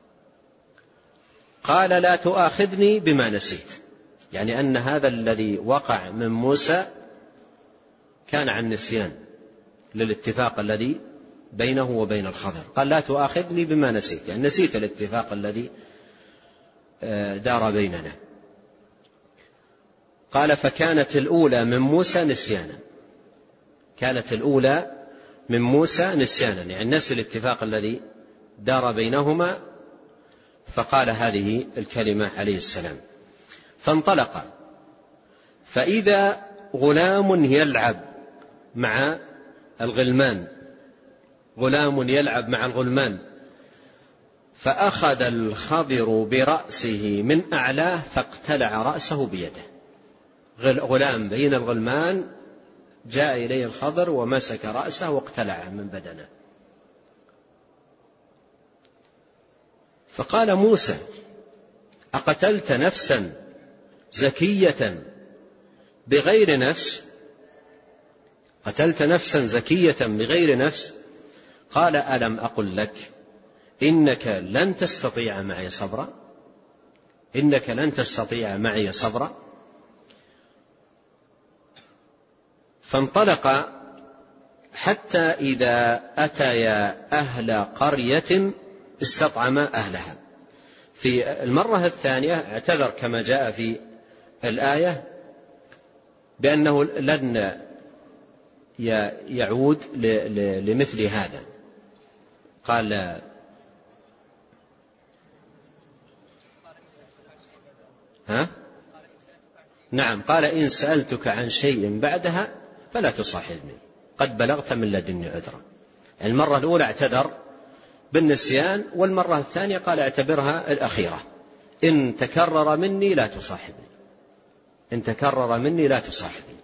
قال لا تؤاخذني بما نسيت، يعني أن هذا الذي وقع من موسى كان عن نسيان للاتفاق الذي بينه وبين الخضر. قال لا تؤاخذني بما نسيت، يعني نسيت الاتفاق الذي دار بيننا. قال فكانت الأولى من موسى نسيانا، كانت الأولى من موسى نسيانا، يعني نسي الاتفاق الذي دار بينهما، فقال هذه الكلمة عليه السلام. فانطلق فإذا غلام يلعب مع الغلمان، غلام يلعب مع الغلمان، فأخذ الخضر برأسه من أعلاه فاقتلع رأسه بيده. غلام بين الغلمان جاء إليه الخضر ومسك رأسه واقتلعه من بدنه. فقال موسى أقتلت نفسا زكية بغير نفس قتلت نفسا زكية بغير نفس؟ قال ألم أقل لك إنك لن تستطيع معي صبرا إنك لن تستطيع معي صبرا فانطلق حتى إذا أتيا أهل قرية استطعما أهلها. في المرة الثانية اعتذر كما جاء في الآية بأنه لن يعود لمثل هذا. قال ها؟ نعم، قال إن سألتك عن شيء بعدها فلا تصاحبني قد بلغت من لدني عذرا. المرة الأولى اعتذر بالنسيان، والمرة الثانية قال اعتبرها الأخيرة، إن تكرر مني لا تصاحبني إن تكرر مني لا تصاحبني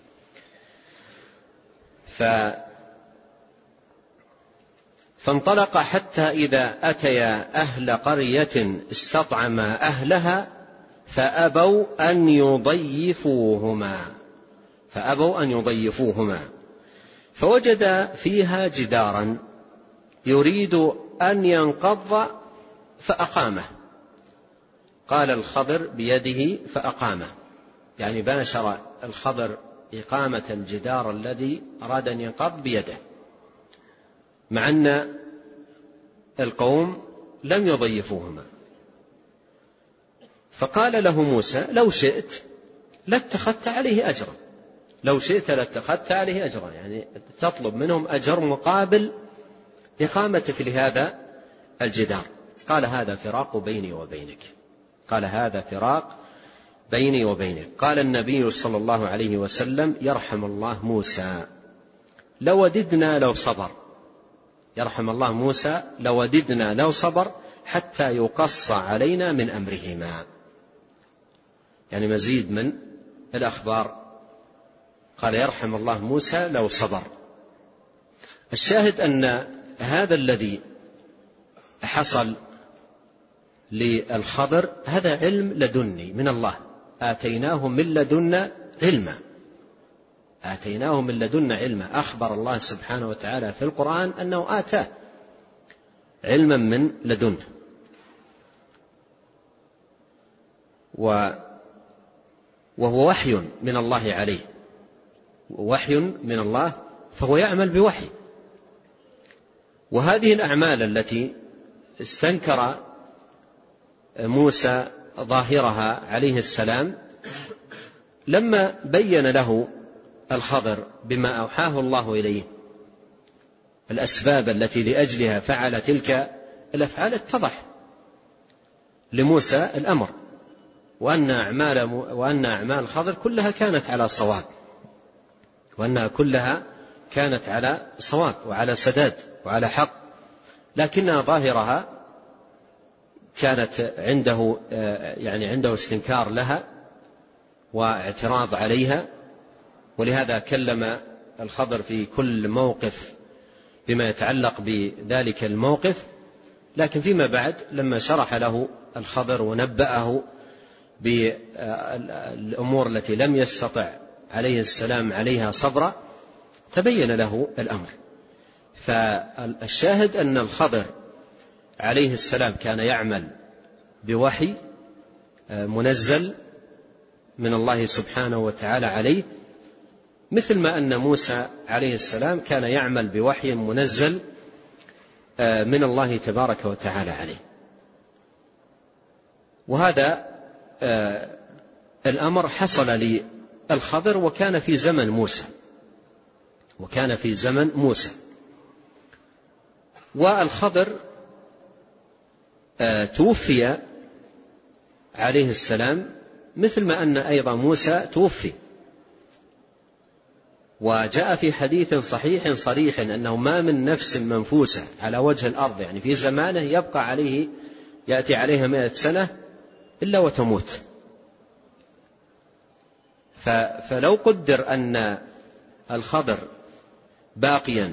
ف... فانطلق حتى إذا أتيا أهل قرية استطعما أهلها فأبوا أن يضيفوهما فأبوا أن يضيفوهما فوجد فيها جدارا يريد أن ينقض فأقامه. قال الخضر بيده فأقامه، يعني باشر الخضر إقامة الجدار الذي أراد أن ينقض بيده، مع أن القوم لم يضيفوهما. فقال له موسى لو شئت لاتخذت عليه أجرا لو شئت لاتخذت عليه أجرا يعني تطلب منهم أجر مقابل إقامتك لهذا الجدار. قال هذا فراق بيني وبينك قال هذا فراق بيني وبينك. قال النبي صلى الله عليه وسلم يرحم الله موسى لوددنا لو صبر يرحم الله موسى لوددنا لو صبر حتى يقص علينا من أمرهما، يعني مزيد من الأخبار. قال يرحم الله موسى لو صبر. الشاهد أن هذا الذي حصل للخضر هذا علم لدني من الله، آتيناه من لدنا علما آتيناه من لدنا علما أخبر الله سبحانه وتعالى في القرآن أنه آتاه علما من لدنه. وهو وحي من الله عليه وحي من الله، فهو يعمل بوحي. وهذه الأعمال التي استنكر موسى ظاهرها عليه السلام لما بين له الخضر بما أوحاه الله إليه الأسباب التي لأجلها فعل تلك الأفعال، اتضح لموسى الأمر، وأن أعمال وأن أعمال الخضر كلها كانت على صواب وأنها كلها كانت على صواب وعلى سداد وعلى حق، لكنها ظاهرها كانت عنده يعني عنده استنكار لها واعتراض عليها. ولهذا كلم الخضر في كل موقف بما يتعلق بذلك الموقف، لكن فيما بعد لما شرح له الخضر ونبأه بالأمور التي لم يستطع عليه السلام عليها صبرا تبين له الأمر. فالشاهد أن الخضر عليه السلام كان يعمل بوحي منزل من الله سبحانه وتعالى عليه، مثل ما أن موسى عليه السلام كان يعمل بوحي منزل من الله تبارك وتعالى عليه. وهذا الأمر حصل للخضر وكان في زمن موسى وكان في زمن موسى والخضر توفي عليه السلام مثل ما أن أيضا موسى توفي. وجاء في حديث صحيح صريح أنه ما من نفس منفوسة على وجه الأرض يعني في زمانه يبقى عليه يأتي عليها مئة سنة إلا وتموت. فلو قدر أن الخضر باقيا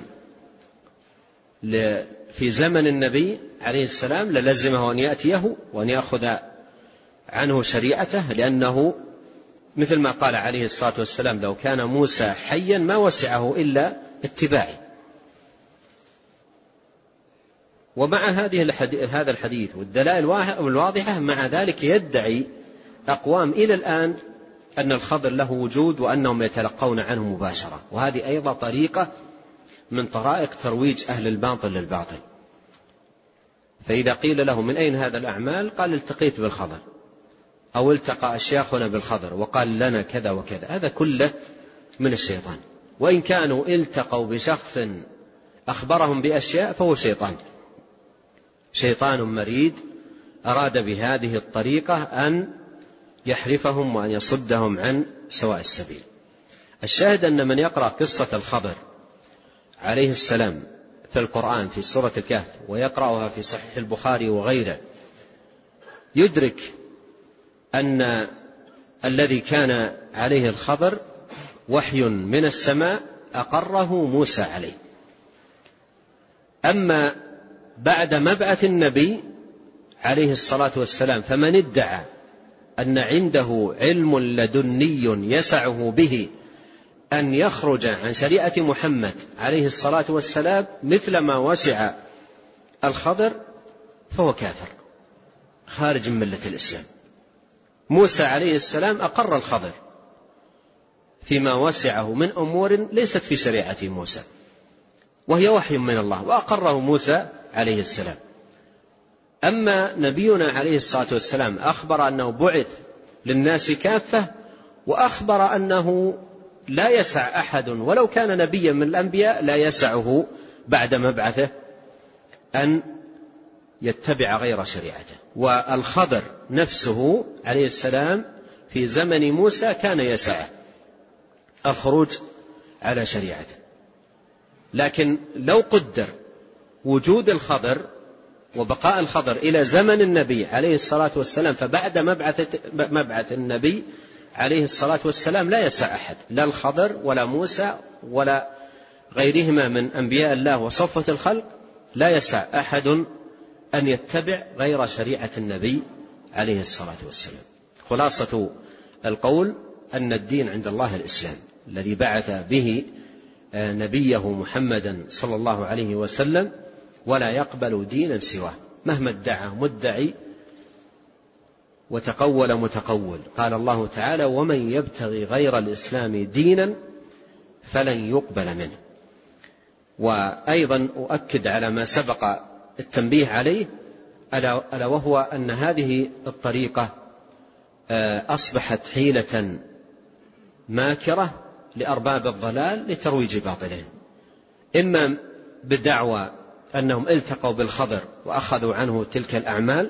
في زمن النبي عليه السلام للزمه أن يأتيه وأن يأخذ عنه شريعته، لأنه مثل ما قال عليه الصلاة والسلام: لو كان موسى حيا ما وسعه إلا اتباعي. ومع هذه هذا الحديث والدلائل الواضحة، مع ذلك يدعي أقوام إلى الآن أن الخضر له وجود وأنهم يتلقون عنه مباشرة، وهذه أيضا طريقة من طرائق ترويج أهل الباطل للباطل. فإذا قيل له: من أين هذا الأعمال؟ قال: التقيت بالخضر، أو التقى أشياخنا بالخضر وقال لنا كذا وكذا. هذا كله من الشيطان، وإن كانوا التقوا بشخص أخبرهم بأشياء فهو شيطان شيطان مريد أراد بهذه الطريقة أن يحرفهم وأن يصدهم عن سواء السبيل. الشاهد أن من يقرأ قصة الخضر عليه السلام في القرآن في سورة الكهف ويقرأها في صحيح البخاري وغيره يدرك أن الذي كان عليه الخضر وحي من السماء أقره موسى عليه. أما بعد مبعث النبي عليه الصلاة والسلام فمن ادعى أن عنده علم لدني يسعه به أن يخرج عن شريعة محمد عليه الصلاة والسلام مثل ما وسع الخضر فهو كافر خارج من ملة الإسلام. موسى عليه السلام أقر الخضر فيما وسعه من أمور ليست في شريعة موسى وهي وحي من الله، وأقره موسى عليه السلام. أما نبينا عليه الصلاة والسلام أخبر أنه بعث للناس كافة، وأخبر أنه لا يسع أحد ولو كان نبيا من الأنبياء لا يسعه بعد مبعثه أن يتبع غير شريعته. والخضر نفسه عليه السلام في زمن موسى كان يسعه الخروج على شريعته، لكن لو قدر وجود الخضر وبقاء الخضر إلى زمن النبي عليه الصلاة والسلام فبعد مبعث, مبعث النبي عليه الصلاة والسلام لا يسع أحد، لا الخضر ولا موسى ولا غيرهما من أنبياء الله وصفة الخلق، لا يسع أحد أن يتبع غير شريعة النبي عليه الصلاة والسلام. خلاصة القول أن الدين عند الله الإسلام الذي بعث به نبيه محمدا صلى الله عليه وسلم، ولا يقبل دينا سواه مهما ادعى مدعي وتقول متقول. قال الله تعالى: ومن يبتغي غير الإسلام دينا فلن يقبل منه. وأيضا أؤكد على ما سبق التنبيه عليه، ألا وهو أن هذه الطريقة أصبحت حيلة ماكرة لأرباب الضلال لترويج باطلهم، إما بدعوى أنهم التقوا بالخضر وأخذوا عنه تلك الأعمال،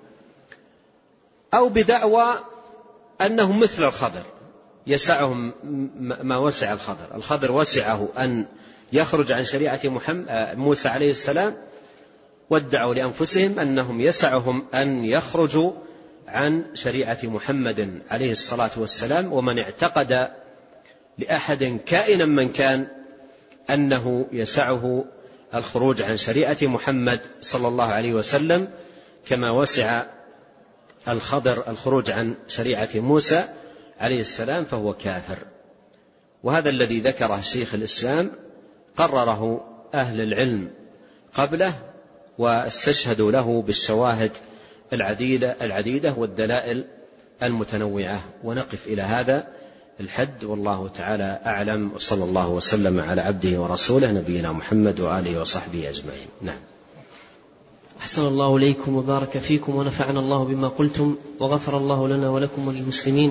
أو بدعوى أنهم مثل الخضر يسعهم ما وسع الخضر. الخضر وسعه أن يخرج عن شريعة محمد موسى عليه السلام، وادعوا لأنفسهم أنهم يسعهم أن يخرجوا عن شريعة محمد عليه الصلاة والسلام. ومن اعتقد لأحد كائنا من كان أنه يسعه الخروج عن شريعة محمد صلى الله عليه وسلم كما وسع الخضر الخروج عن شريعة موسى عليه السلام فهو كافر. وهذا الذي ذكره شيخ الإسلام قرره أهل العلم قبله واستشهدوا له بالشواهد العديدة, العديدة والدلائل المتنوعة. ونقف إلى هذا الحد، والله تعالى أعلم، وصلى الله وسلم على عبده ورسوله نبينا محمد وآله وصحبه أجمعين. نعم. أحسن الله إليكم وبارك فيكم ونفعنا الله بما قلتم وغفر الله لنا ولكم وللمسلمين.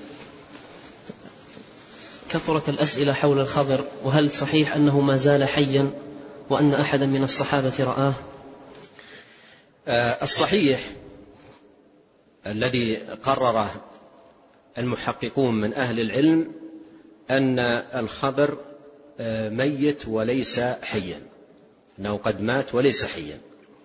كثرت الأسئلة حول الخضر، وهل صحيح أنه ما زال حيا وأن أحدا من الصحابة رآه؟ الصحيح الذي قرره المحققون من أهل العلم أن الخضر ميت وليس حيا، أنه قد مات وليس حيا،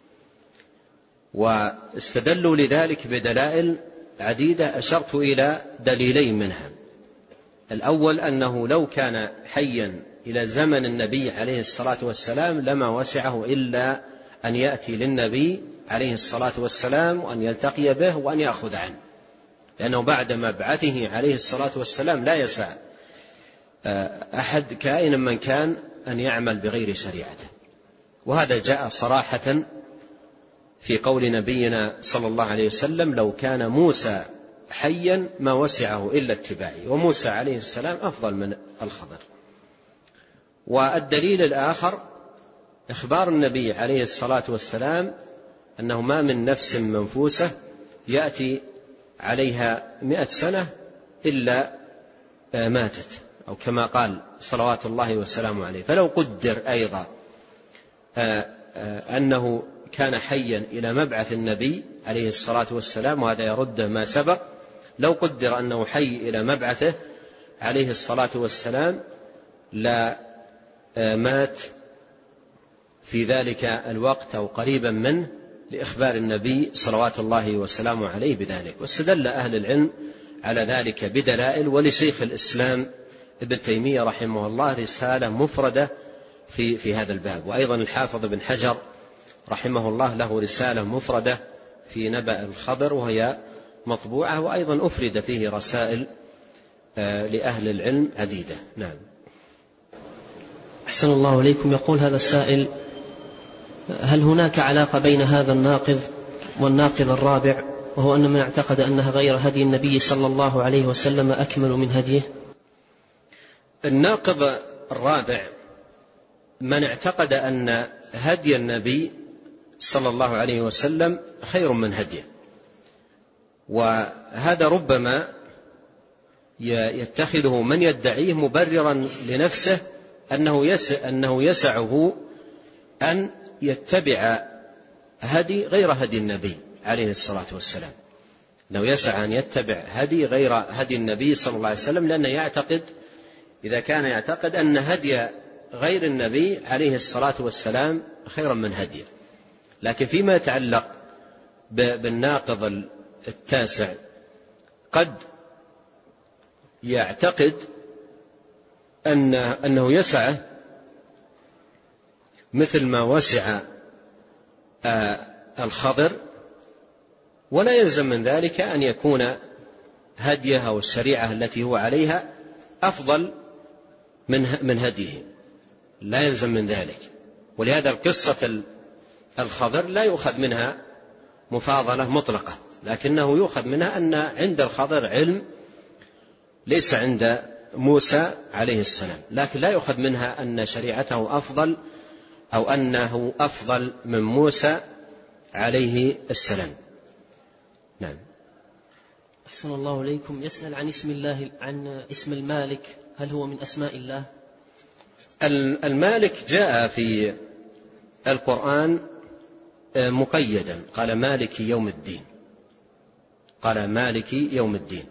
واستدلوا لذلك بدلائل عديدة أشرت إلى دليلين منها. الأول أنه لو كان حيا إلى زمن النبي عليه الصلاة والسلام لما وسعه إلا أن يأتي للنبي عليه الصلاة والسلام وأن يلتقي به وأن يأخذ عنه، لأنه بعد مبعثه عليه الصلاة والسلام لا يسع أحد كائنا من كان أن يعمل بغير شريعته. وهذا جاء صراحة في قول نبينا صلى الله عليه وسلم: لو كان موسى حيا ما وسعه إلا اتباعي. وموسى عليه السلام أفضل من الخضر. والدليل الآخر إخبار النبي عليه الصلاة والسلام أنه ما من نفس منفوسة يأتي عليها مئة سنة إلا ماتت، أو كما قال صلوات الله وسلامه عليه. فلو قدر أيضا أنه كان حيا إلى مبعث النبي عليه الصلاة والسلام، وهذا يرد ما سبق، لو قدر أنه حي إلى مبعثه عليه الصلاة والسلام لا مات في ذلك الوقت أو قريبا منه، لإخبار النبي صلوات الله وسلامه عليه بذلك. واستدل أهل العلم على ذلك بدلائل. ولشيخ الإسلام ابن تيمية رحمه الله رسالة مفردة في في هذا الباب. وأيضا الحافظ بن حجر رحمه الله له رسالة مفردة في نبأ الخضر وهي مطبوعة. وأيضا أفرد فيه رسائل لأهل العلم عديدة. نعم. أحسن الله إليكم. يقول هذا السائل: هل هناك علاقة بين هذا الناقض والناقض الرابع، وهو أن من اعتقد أنها غير هدي النبي صلى الله عليه وسلم أكمل من هديه؟ الناقض الرابع من اعتقد أن هدي النبي صلى الله عليه وسلم خير من هديه. وهذا ربما يتخذه من يدعيه مبررا لنفسه أنه يسعه أن يتبع هدي غير هدي النبي عليه الصلاة والسلام، أنه يسعى أن يتبع هدي غير هدي النبي صلى الله عليه وسلم، لأنه يعتقد إذا كان يعتقد أن هدي غير النبي عليه الصلاة والسلام خيرا من هديه. لكن فيما يتعلق بالناقض التاسع قد يعتقد أن أنه يسعه مثل ما وسع الخضر، ولا يلزم من ذلك أن يكون هديه أو الشريعة التي هو عليها أفضل من من هديه، لا يلزم من ذلك. ولهذا القصة الخضر لا يؤخذ منها مفاضلة مطلقة، لكنه يؤخذ منها أن عند الخضر علم ليس عند موسى عليه السلام، لكن لا يؤخذ منها أن شريعته أفضل أو أنه أفضل من موسى عليه السلام. نعم. أحسن الله إليكم. يسأل عن اسم الله، عن اسم المالك، هل هو من أسماء الله؟ المالك جاء في القرآن مقيدا، قال مالك يوم الدين، قال مالك يوم الدين.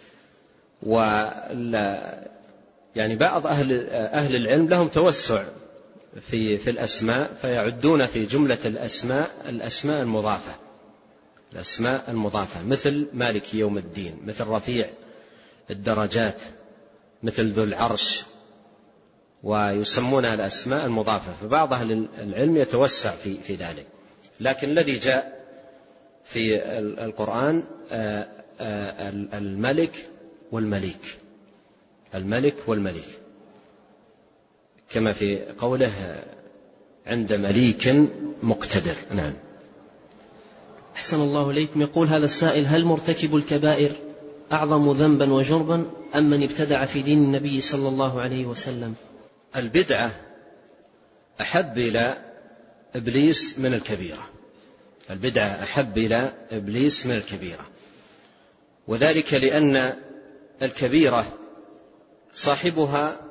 ولا يعني بعض أهل أهل العلم لهم توسع في في الأسماء، فيعدون في جملة الأسماء الأسماء المضافة، الأسماء المضافة مثل مالك يوم الدين، مثل رفيع الدرجات، مثل ذو العرش، ويسمونها الأسماء المضافة. فبعض أهل العلم يتوسع في في ذلك، لكن الذي جاء في القرآن الملك والمليك، الملك والمليك، كما في قوله عند مليك مقتدر. نعم. أحسن الله إليكم. يقول هذا السائل: هل مرتكب الكبائر أعظم ذنبا وجرما أم من ابتدع في دين النبي صلى الله عليه وسلم؟ البدعة أحب إلى إبليس من الكبيرة، البدعة أحب إلى إبليس من الكبيرة، وذلك لأن الكبيرة صاحبها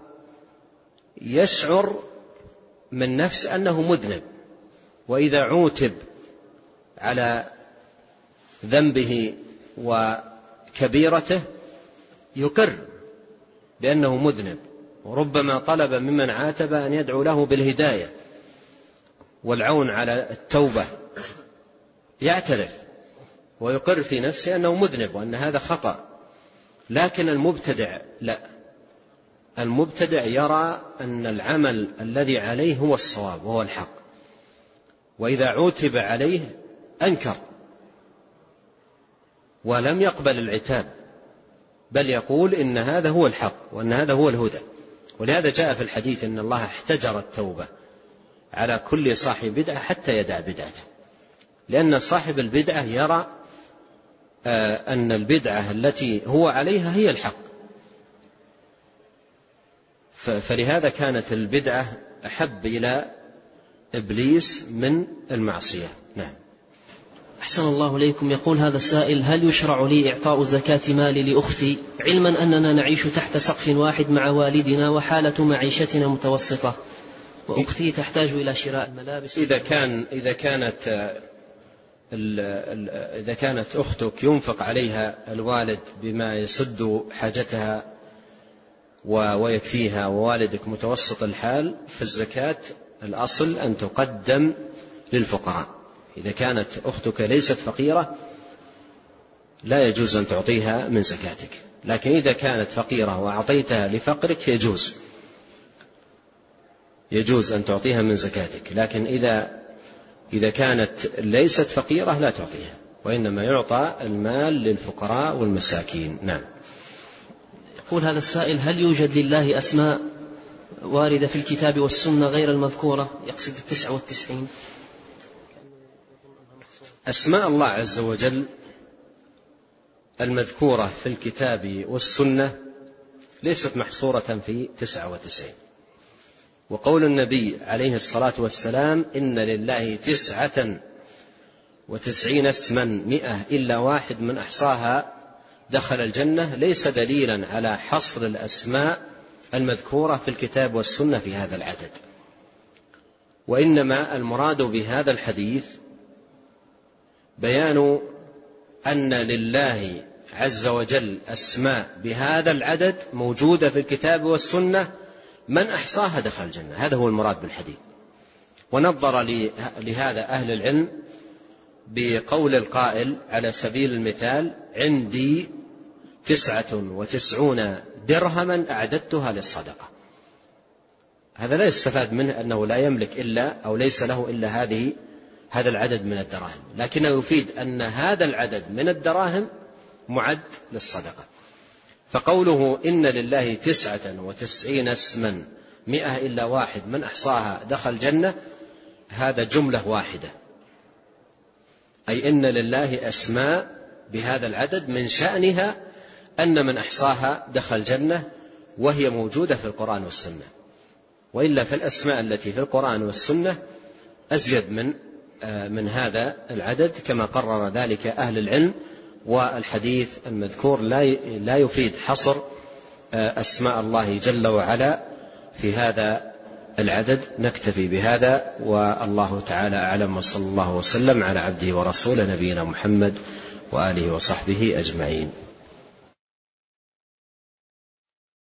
يشعر من نفس أنه مذنب، وإذا عوتب على ذنبه وكبيرته يقر بأنه مذنب، وربما طلب ممن عاتب أن يدعو له بالهداية والعون على التوبة، يعترف ويقر في نفسه أنه مذنب وأن هذا خطأ. لكن المبتدع لا، المبتدع يرى أن العمل الذي عليه هو الصواب وهو الحق، وإذا عوتب عليه أنكر ولم يقبل العتاب، بل يقول إن هذا هو الحق وأن هذا هو الهدى. ولهذا جاء في الحديث إن الله احتجر التوبة على كل صاحب بدعة حتى يدع بدعته، لأن صاحب البدعة يرى أن البدعة التي هو عليها هي الحق، فلهذا كانت البدعة أحب إلى إبليس من المعصية. نعم. أحسن الله إليكم. يقول هذا السائل: هل يشرع لي إعطاء زكاة مالي لأختي، علما أننا نعيش تحت سقف واحد مع والدنا وحالة معيشتنا متوسطة، وأختي تحتاج إلى شراء الملابس؟ إذا كان إذا كانت إذا كانت أختك ينفق عليها الوالد بما يسد حاجتها ويكفيها، ووالدك متوسط الحال، فالزكاة الأصل أن تقدم للفقراء. إذا كانت أختك ليست فقيرة لا يجوز أن تعطيها من زكاتك، لكن إذا كانت فقيرة وأعطيتها لفقرك يجوز يجوز أن تعطيها من زكاتك. لكن إذا إذا كانت ليست فقيرة لا تعطيها، وإنما يعطى المال للفقراء والمساكين. نعم. يقول هذا السائل: هل يوجد لله أسماء واردة في الكتاب والسنة غير المذكورة؟ يقصد التسعة والتسعين. أسماء الله عز وجل المذكورة في الكتاب والسنة ليست محصورة في تسعة وتسعين. وقول النبي عليه الصلاة والسلام: إن لله تسعة وتسعين اسما مئة إلا واحد من أحصاها دخل الجنة، ليس دليلا على حصر الأسماء المذكورة في الكتاب والسنة في هذا العدد، وإنما المراد بهذا الحديث بيان أن لله عز وجل أسماء بهذا العدد موجودة في الكتاب والسنة، من أحصاها دخل الجنة. هذا هو المراد بالحديث. ونظر لهذا أهل العلم بقول القائل على سبيل المثال: عندي تسعة وتسعون درهما أعددتها للصدقة. هذا لا يستفاد منه أنه لا يملك إلا أو ليس له إلا هذه هذا العدد من الدراهم، لكنه يفيد أن هذا العدد من الدراهم معد للصدقة. فقوله إن لله تسعة وتسعين اسما مئة إلا واحد من أحصاها دخل الجنة، هذا جملة واحدة، أي إن لله أسماء بهذا العدد من شأنها أن من أحصاها دخل الجنة، وهي موجودة في القرآن والسنة. وإلا فالأسماء التي في القرآن والسنة أزيد من من هذا العدد كما قرر ذلك أهل العلم. والحديث المذكور لا يفيد حصر أسماء الله جل وعلا في هذا العدد. نكتفي بهذا، والله تعالى أعلم، وصلى الله وسلم على عبده ورسوله نبينا محمد وآله وصحبه أجمعين.